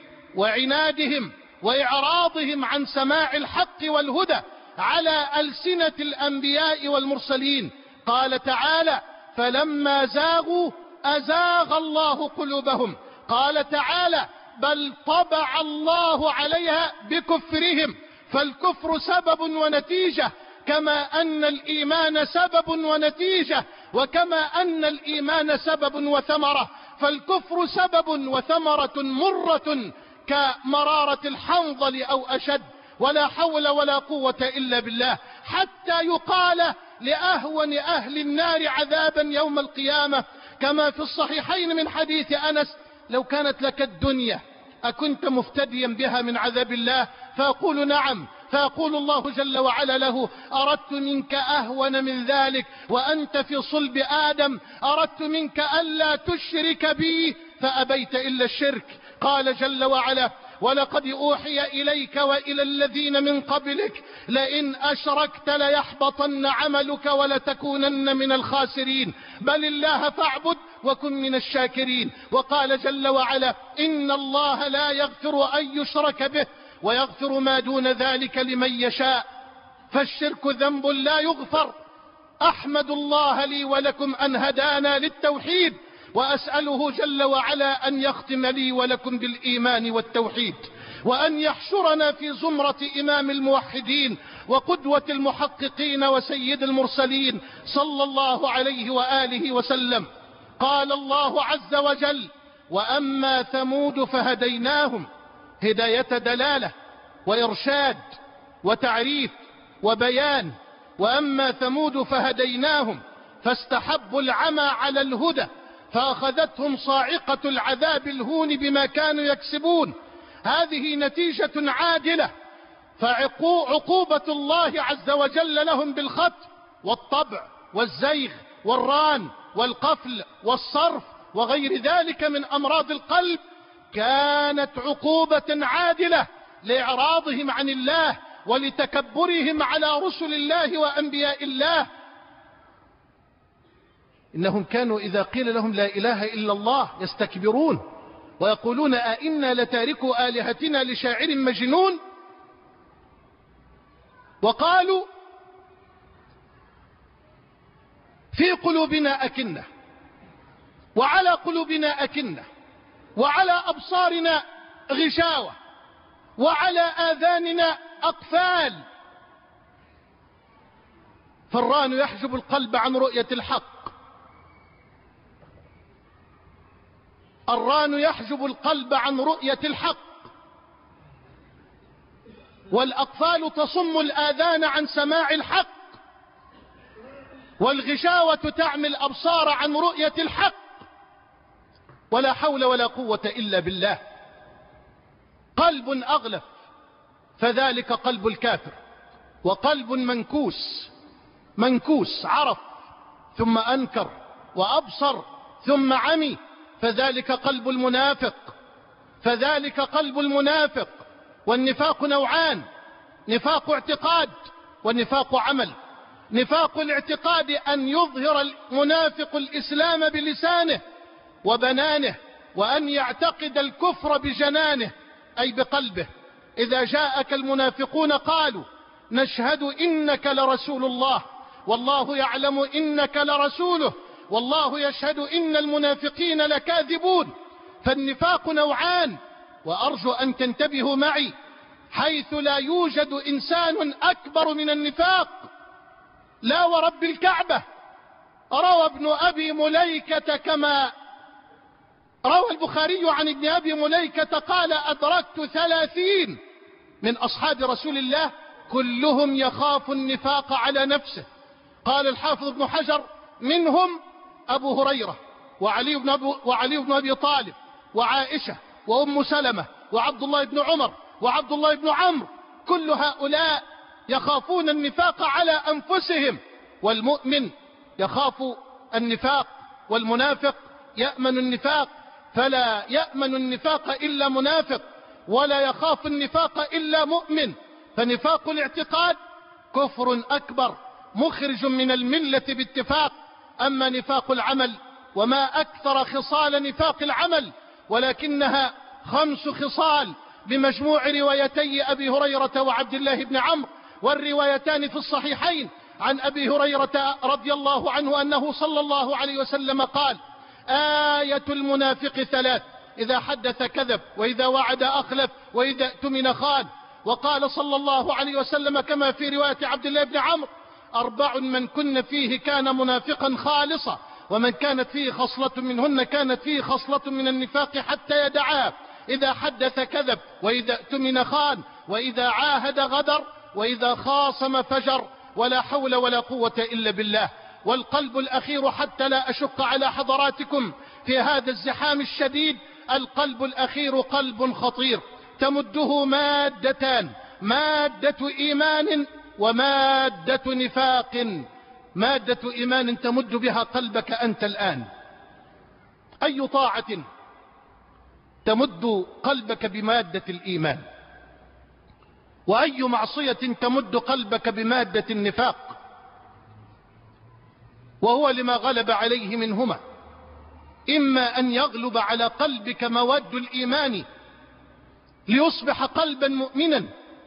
وعنادهم وإعراضهم عن سماع الحق والهدى على ألسنة الأنبياء والمرسلين. قال تعالى: فلما زاغوا أزاغ الله قلوبهم. قال تعالى: بل طبع الله عليها بكفرهم. فالكفر سبب ونتيجة، كما أن الإيمان سبب ونتيجة، وكما أن الإيمان سبب وثمرة. فالكفر سبب وثمرة مرة كمرارة الحنظل أو أشد، ولا حول ولا قوة إلا بالله، حتى يقال لأهون أهل النار عذابا يوم القيامة كما في الصحيحين من حديث أنس: لو كانت لك الدنيا أكنت مفتديا بها من عذاب الله؟ فأقول: نعم. فيقول الله جل وعلا له: أردت منك أهون من ذلك وأنت في صلب آدم، أردت منك ألا تشرك بي فأبيت إلا الشرك. قال جل وعلا: ولقد أوحي إليك وإلى الذين من قبلك لئن أشركت ليحبطن عملك ولتكونن من الخاسرين، بل الله فاعبد وكن من الشاكرين. وقال جل وعلا: إن الله لا يغفر أن يشرك به ويغفر ما دون ذلك لمن يشاء، فالشرك ذنب لا يغفر. أحمد الله لي ولكم أن هدانا للتوحيد، وأسأله جل وعلا أن يختم لي ولكم بالإيمان والتوحيد، وأن يحشرنا في زمرة إمام الموحدين وقدوة المحققين وسيد المرسلين صلى الله عليه وآله وسلم. قال الله عز وجل: وأما ثمود فهديناهم، هداية دلالة وإرشاد وتعريف وبيان. وأما ثمود فهديناهم فاستحبوا العمى على الهدى فأخذتهم صاعقة العذاب الهون بما كانوا يكسبون. هذه نتيجة عادلة، فعقوبة الله عز وجل لهم بالختم والطبع والزيغ والران والقفل والصرف وغير ذلك من أمراض القلب، كانت عقوبة عادلة لإعراضهم عن الله ولتكبرهم على رسل الله وأنبياء الله. إنهم كانوا إذا قيل لهم لا إله إلا الله يستكبرون ويقولون أئنا لتاركوا آلهتنا لشاعر مجنون. وقالوا في قلوبنا أكنة وعلى قلوبنا أكنة وعلى أبصارنا غشاوة وعلى آذاننا أقفال. فالران يحجب القلب عن رؤية الحق، الران يحجب القلب عن رؤية الحق، والأقفال تصم الآذان عن سماع الحق، والغشاوة تعمي الأبصار عن رؤية الحق. ولا حول ولا قوة إلا بالله. قلب أغلف فذلك قلب الكافر، وقلب منكوس عرف ثم أنكر وأبصر ثم عمي فذلك قلب المنافق، فذلك قلب المنافق. والنفاق نوعان: نفاق اعتقاد ونفاق عمل. نفاق الاعتقاد أن يظهر المنافق الإسلام بلسانه وبنانه، وأن يعتقد الكفر بجنانه أي بقلبه. إذا جاءك المنافقون قالوا نشهد إنك لرسول الله والله يعلم إنك لرسوله والله يشهد إن المنافقين لكاذبون. فالنفاق نوعان، وأرجو أن تنتبهوا معي حيث لا يوجد إنسان أكبر من النفاق. لا ورب الكعبة. روى ابن أبي مليكة كما روى البخاري عن ابن أبي مليكة قال أدركت 30 من أصحاب رسول الله كلهم يخاف النفاق على نفسه. قال الحافظ ابن حجر منهم أبو هريرة وعلي بن أبي طالب وعائشة وأم سلمة وعبد الله بن عمر وعبد الله بن عمرو، كل هؤلاء يخافون النفاق على أنفسهم. والمؤمن يخاف النفاق، والمنافق يأمن النفاق، فلا يأمن النفاق إلا منافق، ولا يخاف النفاق إلا مؤمن. فنفاق الاعتقاد كفر أكبر مخرج من الملة باتفاق. أما نفاق العمل وما أكثر خصال نفاق العمل، ولكنها 5 خصال بمجموع روايتي أبي هريرة وعبد الله بن عمرو، والروايتان في الصحيحين عن أبي هريرة رضي الله عنه أنه صلى الله عليه وسلم قال آية المنافق 3: إذا حدث كذب، وإذا وعد أخلف، وإذا اؤتمن خان. وقال صلى الله عليه وسلم كما في رواية عبد الله بن عمرو: 4 من كن فيه كان منافقا خالصا، ومن كانت فيه خصلة منهن كانت فيه خصلة من النفاق حتى يدعاه: إذا حدث كذب، وإذا اؤتمن خان، وإذا عاهد غدر، وإذا خاصم فجر. ولا حول ولا قوة إلا بالله. والقلب الأخير، حتى لا أشق على حضراتكم في هذا الزحام الشديد، القلب الأخير قلب خطير تمده مادتان: مادة إيمان ومادة نفاق. مادة إيمان تمد بها قلبك أنت الآن. أي طاعة تمد قلبك بمادة الإيمان، وأي معصية تمد قلبك بمادة النفاق، وهو لما غلب عليه منهما. إما أن يغلب على قلبك مواد الإيمان ليصبح قلبا مؤمنا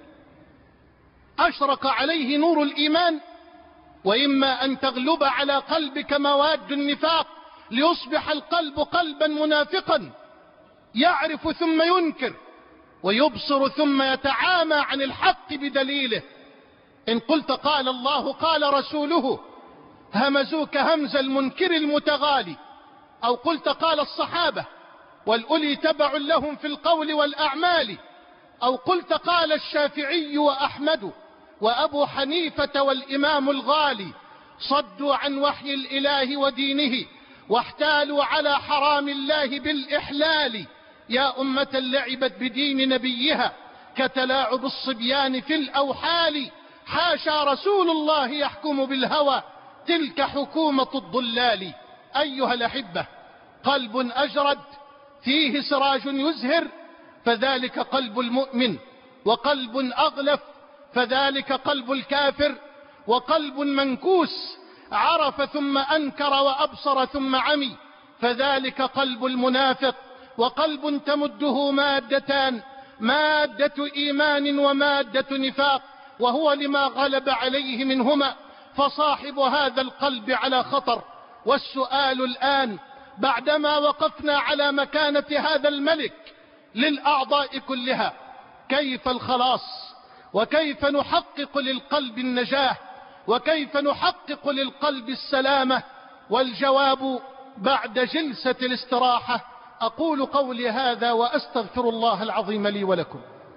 أشرق عليه نور الإيمان، وإما أن تغلب على قلبك مواد النفاق ليصبح القلب قلبا منافقا يعرف ثم ينكر، ويبصر ثم يتعامى عن الحق بدليله. إن قلت قال الله قال رسوله همزوك همز المنكر المتغالي، أو قلت قال الصحابة والأولي تبع لهم في القول والأعمال، أو قلت قال الشافعي وأحمد وأبو حنيفة والإمام الغالي، صدوا عن وحي الإله ودينه واحتالوا على حرام الله بالإحلال. يا أمة لعبت بدين نبيها كتلاعب الصبيان في الأوحال. حاشا رسول الله يحكم بالهوى، تلك حكومة الضلال. أيها الأحبة، قلب أجرد فيه سراج يزهر فذلك قلب المؤمن، وقلب أغلف فذلك قلب الكافر، وقلب منكوس عرف ثم أنكر وأبصر ثم عمي فذلك قلب المنافق، وقلب تمده مادتان، مادة إيمان ومادة نفاق، وهو لما غلب عليه منهما، فصاحب هذا القلب على خطر. والسؤال الآن بعدما وقفنا على مكانة هذا الملك للأعضاء كلها، كيف الخلاص؟ وكيف نحقق للقلب النجاة؟ وكيف نحقق للقلب السلامة؟ والجواب بعد جلسة الاستراحة. أقول قولي هذا وأستغفر الله العظيم لي ولكم.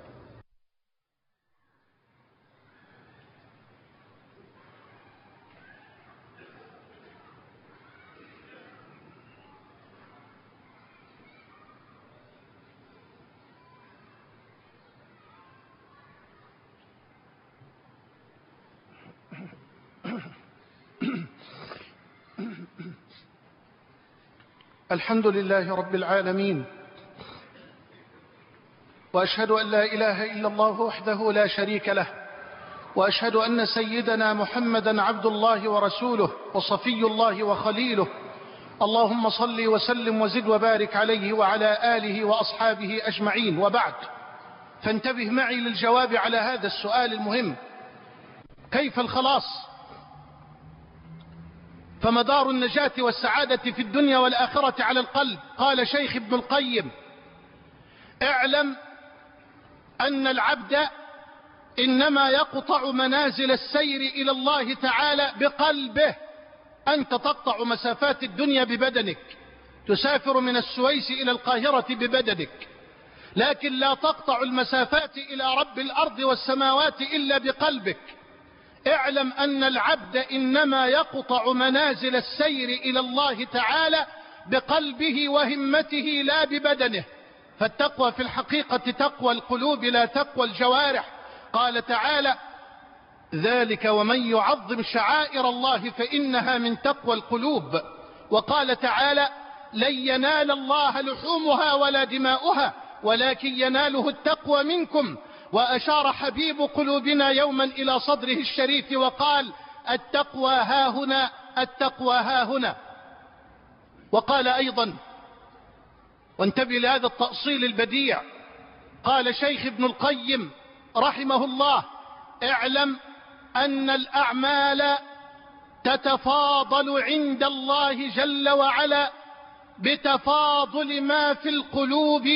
الحمد لله رب العالمين، وأشهد أن لا إله إلا الله وحده لا شريك له، وأشهد أن سيدنا محمدا عبد الله ورسوله وصفي الله وخليله. اللهم صل وسلم وزد وبارك عليه وعلى آله وأصحابه أجمعين، وبعد، فانتبه معي للجواب على هذا السؤال المهم: كيف الخلاص؟ فمدار النجاة والسعادة في الدنيا والآخرة على القلب. قال شيخ ابن القيم: اعلم أن العبد إنما يقطع منازل السير إلى الله تعالى بقلبه. أنت تقطع مسافات الدنيا ببدنك، تسافر من السويس إلى القاهرة ببدنك، لكن لا تقطع المسافات إلى رب الأرض والسماوات إلا بقلبك. اعلم أن العبد إنما يقطع منازل السير إلى الله تعالى بقلبه وهمته لا ببدنه، فالتقوى في الحقيقة تقوى القلوب لا تقوى الجوارح. قال تعالى: ذلك ومن يعظم شعائر الله فإنها من تقوى القلوب. وقال تعالى: لن ينال الله لحومها ولا دماؤها ولكن يناله التقوى منكم. وأشار حبيب قلوبنا يوما إلى صدره الشريف وقال: التقوى ها هنا، التقوى ها هنا. وقال أيضا، وانتبه لهذا التأصيل البديع، قال شيخ ابن القيم رحمه الله: اعلم أن الأعمال تتفاضل عند الله جل وعلا بتفاضل ما في القلوب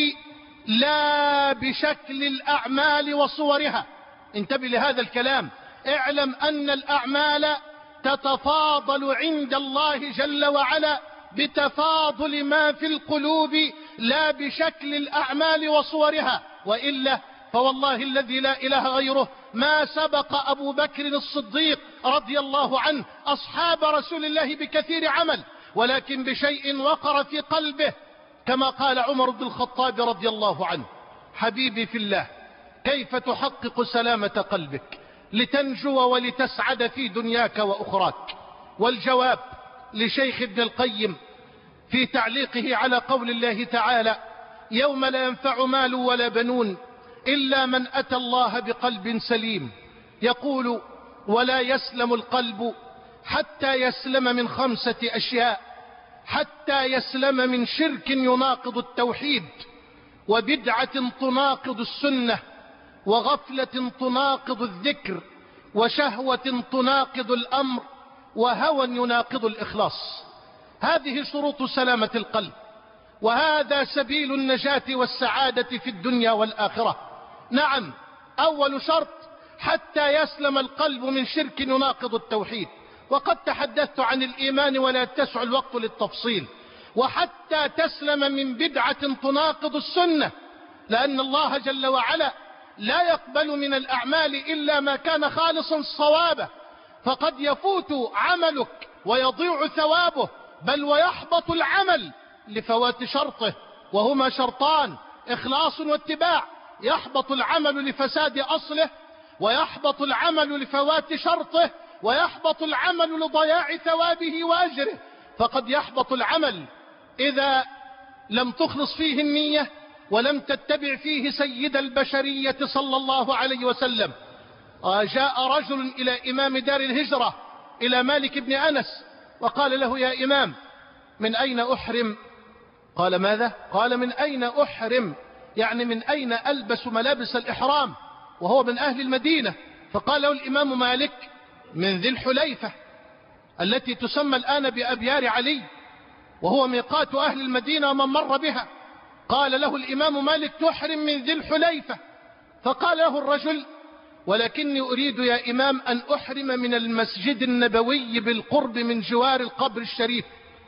لا بشكل الأعمال وصورها. انتبه لهذا الكلام: اعلم أن الأعمال تتفاضل عند الله جل وعلا بتفاضل ما في القلوب لا بشكل الأعمال وصورها، وإلا فوالله الذي لا إله غيره ما سبق أبو بكر الصديق رضي الله عنه أصحاب رسول الله بكثير عمل، ولكن بشيء وقر في قلبه، كما قال عمر بن الخطاب رضي الله عنه: حبيبي في الله، كيف تحقق سلامة قلبك لتنجو ولتسعد في دنياك وأخراك؟ والجواب لشيخ ابن القيم في تعليقه على قول الله تعالى: يوم لا ينفع مال ولا بنون إلا من أتى الله بقلب سليم. يقول: ولا يسلم القلب حتى يسلم من 5 أشياء: حتى يسلم من شرك يناقض التوحيد، وبدعة تناقض السنة، وغفلة تناقض الذكر، وشهوة تناقض الأمر، وهوى يناقض الإخلاص. هذه شروط سلامة القلب، وهذا سبيل النجاة والسعادة في الدنيا والآخرة. نعم، أول شرط: حتى يسلم القلب من شرك يناقض التوحيد، وقد تحدثت عن الإيمان ولا يتسع الوقت للتفصيل. وحتى تسلم من بدعة تناقض السنة، لأن الله جل وعلا لا يقبل من الأعمال إلا ما كان خالصا صوابا، فقد يفوت عملك ويضيع ثوابه، بل ويحبط العمل لفوات شرطه، وهما شرطان: إخلاص واتباع. يحبط العمل لفساد أصله، ويحبط العمل لفوات شرطه، ويحبط العمل لضياع ثوابه وأجره. فقد يحبط العمل إذا لم تخلص فيه النية ولم تتبع فيه سيد البشرية صلى الله عليه وسلم. جاء رجل إلى إمام دار الهجرة إلى مالك بن أنس وقال له: يا إمام، من أين أحرم؟ قال: ماذا؟ قال: من أين أحرم، يعني من أين ألبس ملابس الإحرام، وهو من أهل المدينة. فقال له الإمام مالك: من ذي الحليفة التي تسمى الآن بأبيار علي، وهو ميقات أهل المدينة ومن مر بها. قال له الإمام مالك: تحرم من ذي الحليفة. فقال له الرجل: ولكني أريد يا إمام أن أحرم من المسجد النبوي بالقرب من جوار القبر الشريف،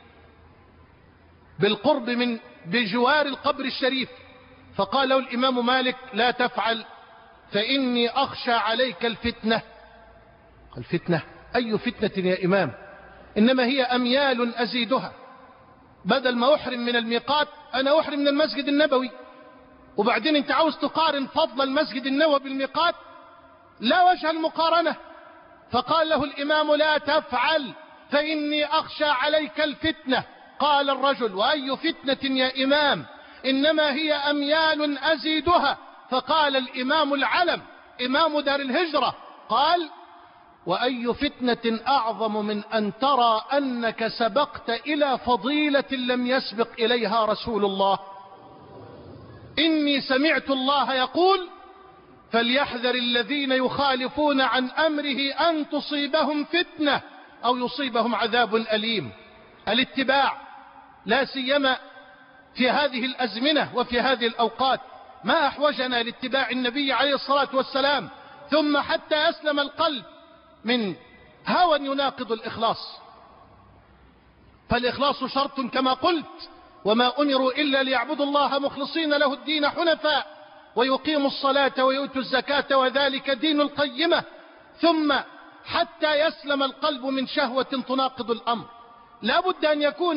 بجوار القبر الشريف. فقال له الإمام مالك: لا تفعل، فإني أخشى عليك الفتنة. الفتنة؟ أي فتنة يا إمام؟ إنما هي أميال أزيدها، بدل ما أحرم من الميقات أنا أحرم من المسجد النبوي، وبعدين أنت عاوز تقارن فضل المسجد النبوي بالميقات؟ لا وجه المقارنة. فقال له الإمام: لا تفعل، فإني أخشى عليك الفتنة. قال الرجل: وأي فتنة يا إمام؟ إنما هي أميال أزيدها. فقال الإمام العلم إمام دار الهجرة، قال: وأي فتنة أعظم من أن ترى أنك سبقت إلى فضيلة لم يسبق إليها رسول الله. إني سمعت الله يقول: فليحذر الذين يخالفون عن أمره أن تصيبهم فتنة أو يصيبهم عذاب أليم. الاتباع لا سيما في هذه الأزمنة وفي هذه الأوقات، ما أحوجنا لاتباع النبي عليه الصلاة والسلام، ثم حتى يسلم القلب من هوى يناقض الإخلاص. فالإخلاص شرط كما قلت، وما أمروا إلا ليعبدوا الله مخلصين له الدين حنفاء ويقيموا الصلاة ويؤتوا الزكاة وذلك دين القيمة. ثم حتى يسلم القلب من شهوة تناقض الأمر لا بد أن يكون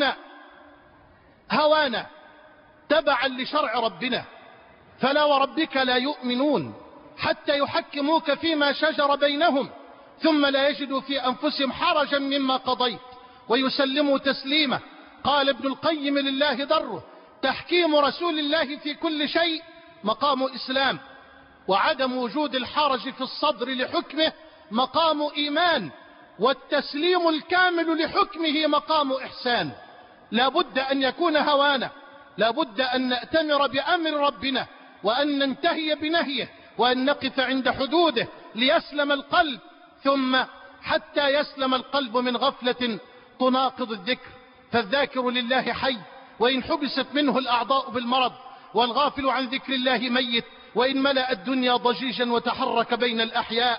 هوانا تبعا لشرع ربنا. فلا وربك لا يؤمنون حتى يحكموك فيما شجر بينهم ثم لا يجدوا في أنفسهم حرجا مما قضيت ويسلموا تسليما. قال ابن القيم: لله دره، تحكيم رسول الله في كل شيء مقام إسلام، وعدم وجود الحرج في الصدر لحكمه مقام إيمان، والتسليم الكامل لحكمه مقام إحسان. لا بد أن يكون هوانا، لا بد أن نأتمر بأمر ربنا وأن ننتهي بنهيه وأن نقف عند حدوده ليسلم القلب، ثم حتى يسلم القلب من غفلة تناقض الذكر. فالذاكر لله حي وإن حبست منه الأعضاء بالمرض، والغافل عن ذكر الله ميت وإن ملأ الدنيا ضجيجا وتحرك بين الأحياء.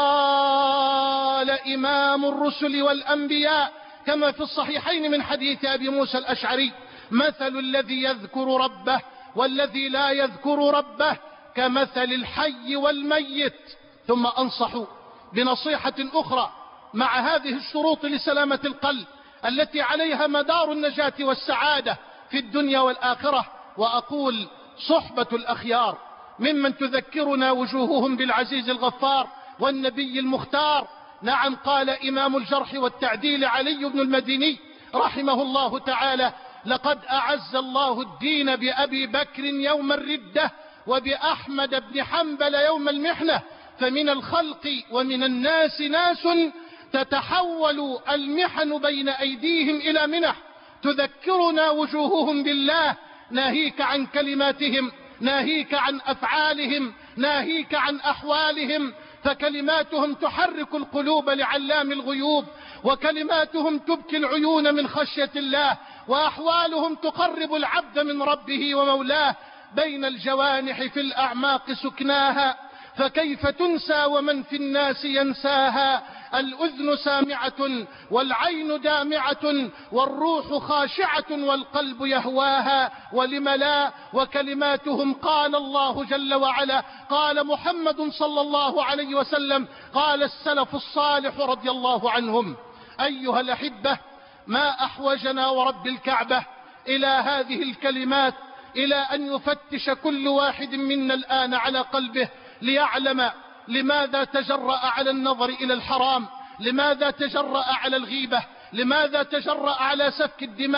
قال إمام الرسل والأنبياء كما في الصحيحين من حديث أبي موسى الأشعري: مثل الذي يذكر ربه والذي لا يذكر ربه كمثل الحي والميت. ثم أنصحوا بنصيحة أخرى مع هذه الشروط لسلامة القلب التي عليها مدار النجاة والسعادة في الدنيا والآخرة، وأقول: صحبة الأخيار ممن تذكرنا وجوههم بالعزيز الغفار والنبي المختار. نعم، قال إمام الجرح والتعديل علي بن المديني رحمه الله تعالى: لقد أعز الله الدين بأبي بكر يوم الردة وبأحمد بن حنبل يوم المحنة، فمن الخلق ومن الناس ناس تتحول المحن بين أيديهم إلى منح تذكرنا وجوههم بالله، ناهيك عن كلماتهم، ناهيك عن أفعالهم، ناهيك عن أحوالهم، فكلماتهم تحرك القلوب لعلام الغيوب، وكلماتهم تبكي العيون من خشية الله، وأحوالهم تقرب العبد من ربه ومولاه. بين الجوانح في الأعماق سكناها، فكيف تنسى ومن في الناس ينساها. الأذن سامعة والعين دامعة والروح خاشعة والقلب يهواها، ولم لا؟ وكلماتهم قال الله جل وعلا، قال محمد صلى الله عليه وسلم، قال السلف الصالح رضي الله عنهم. أيها الأحبة، ما أحوجنا ورب الكعبة إلى هذه الكلمات، إلى أن يفتش كل واحد منا الآن على قلبه ليعلم لماذا تجرأ على النظر إلى الحرام، لماذا تجرأ على الغيبة، لماذا تجرأ على سفك الدماء،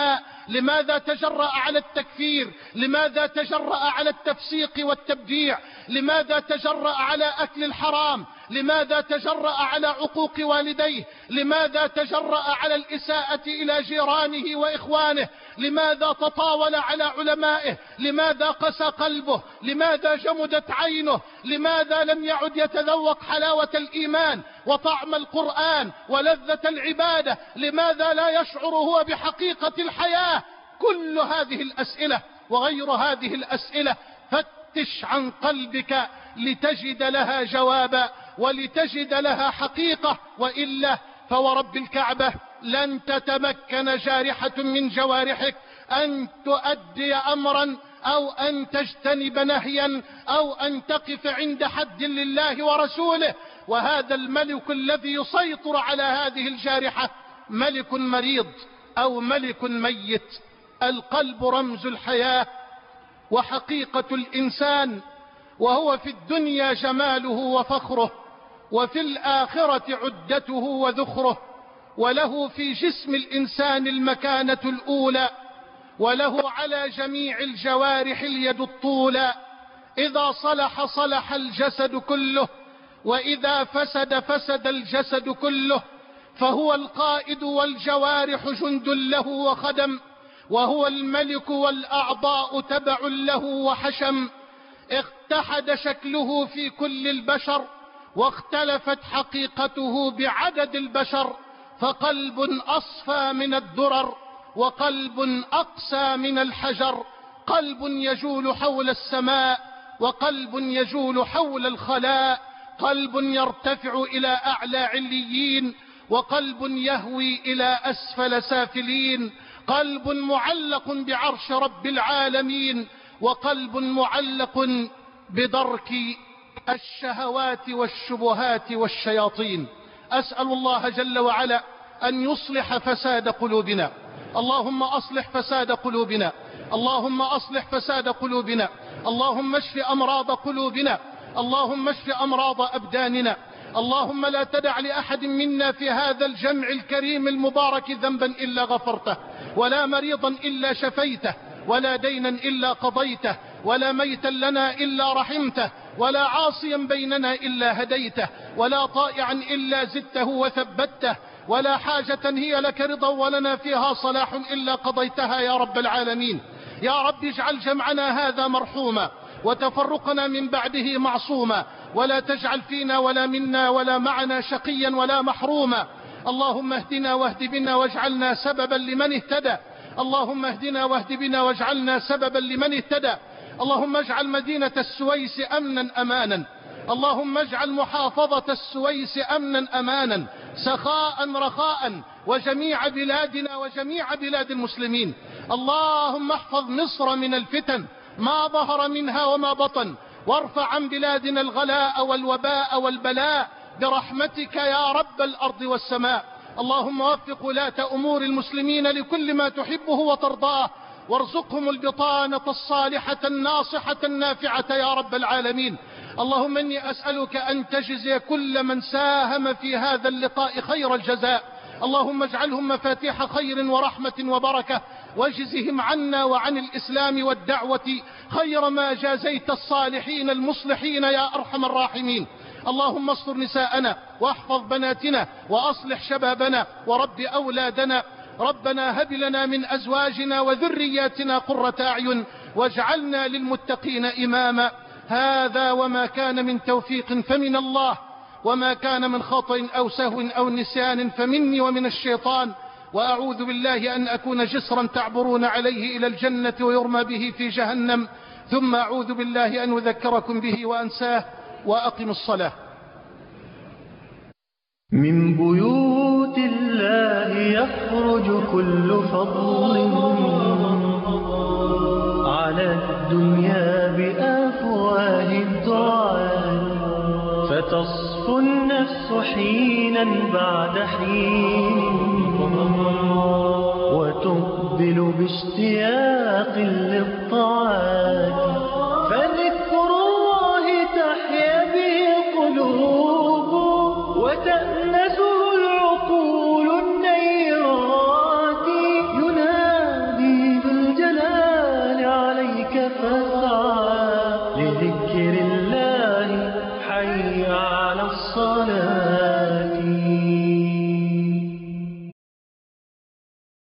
لماذا تجرأ على التكفير؟ لماذا تجرأ على التفسيق والتبديع؟ لماذا تجرأ على أكل الحرام؟ لماذا تجرأ على عقوق والديه؟ لماذا تجرأ على الإساءة إلى جيرانه وإخوانه؟ لماذا تطاول على علمائه؟ لماذا قسى قلبه؟ لماذا جمدت عينه؟ لماذا لم يعد يتذوق حلاوة الإيمان وطعم القرآن ولذة العبادة؟ لماذا لا يشعر هو بحقيقة الحياة؟ كل هذه الأسئلة وغير هذه الأسئلة فتش عن قلبك لتجد لها جوابا ولتجد لها حقيقة، وإلا فورب الكعبة لن تتمكن جارحة من جوارحك أن تؤدي أمرا أو أن تجتنب نهيا أو أن تقف عند حد لله ورسوله. وهذا الملك الذي يسيطر على هذه الجارحة ملك مريض أو ملك ميت. القلب رمز الحياة وحقيقة الإنسان، وهو في الدنيا جماله وفخره، وفي الآخرة عدته وذخره، وله في جسم الإنسان المكانة الأولى، وله على جميع الجوارح اليد الطولى. إذا صلح صلح الجسد كله، وإذا فسد فسد الجسد كله. فهو القائد والجوارح جند له وخدم، وهو الملك والأعضاء تبع له وحشم. اتحد شكله في كل البشر واختلفت حقيقته بعدد البشر، فقلب أصفى من الدرر وقلب أقسى من الحجر، قلب يجول حول السماء وقلب يجول حول الخلاء، قلب يرتفع إلى أعلى عليين وقلب يهوي إلى أسفل سافلين، قلب معلق بعرش رب العالمين وقلب معلق بدرك الشهوات والشبهات والشياطين. أسأل الله جل وعلا أن يصلح فساد قلوبنا. اللهم أصلح فساد قلوبنا، اللهم أصلح فساد قلوبنا، اللهم اشف أمراض قلوبنا، اللهم اشف أمراض أبداننا. اللهم لا تدع لأحد منا في هذا الجمع الكريم المبارك ذنبا إلا غفرته، ولا مريضا إلا شفيته، ولا دينا إلا قضيته، ولا ميتا لنا إلا رحمته، ولا عاصيا بيننا إلا هديته، ولا طائعا إلا زدته وثبته، ولا حاجة هي لك رضا ولنا فيها صلاح إلا قضيتها يا رب العالمين. يا رب اجعل جمعنا هذا مرحوما وتفرقنا من بعده معصوما، ولا تجعل فينا ولا منا ولا معنا شقيا ولا محروما. اللهم اهدنا واهد بنا واجعلنا سببا لمن اهتدى، اللهم اهدنا واهد بنا واجعلنا سببا لمن اهتدى. اللهم اجعل مدينة السويس أمنا أمانا، اللهم اجعل محافظة السويس أمنا أمانا سخاء رخاء، وجميع بلادنا وجميع بلاد المسلمين. اللهم احفظ مصر من الفتن ما ظهر منها وما بطن، وارفع عن بلادنا الغلاء والوباء والبلاء برحمتك يا رب الأرض والسماء. اللهم وفق ولاة أمور المسلمين لكل ما تحبه وترضاه، وارزقهم البطانة الصالحة الناصحة النافعة يا رب العالمين. اللهم إني أسألك أن تجزي كل من ساهم في هذا اللقاء خير الجزاء، اللهم اجعلهم مفاتيح خير ورحمة وبركة، واجزهم عنا وعن الإسلام والدعوة خير ما جازيت الصالحين المصلحين يا أرحم الراحمين. اللهم استر نساءنا واحفظ بناتنا وأصلح شبابنا ورب أولادنا. ربنا هب لنا من أزواجنا وذرياتنا قرة أعين واجعلنا للمتقين إماما. هذا وما كان من توفيق فمن الله، وما كان من خطأ أو سهو أو نسيان فمني ومن الشيطان، وأعوذ بالله أن أكون جسرا تعبرون عليه إلى الجنة ويرمى به في جهنم، ثم أعوذ بالله أن أذكركم به وأنساه. وأقم الصلاة. من بيوت الله يخرج كل فضل على الدنيا بأفواه الدعاء، فتصفو النفس حينا بعد حين وتقبل باشتياق للطاعات،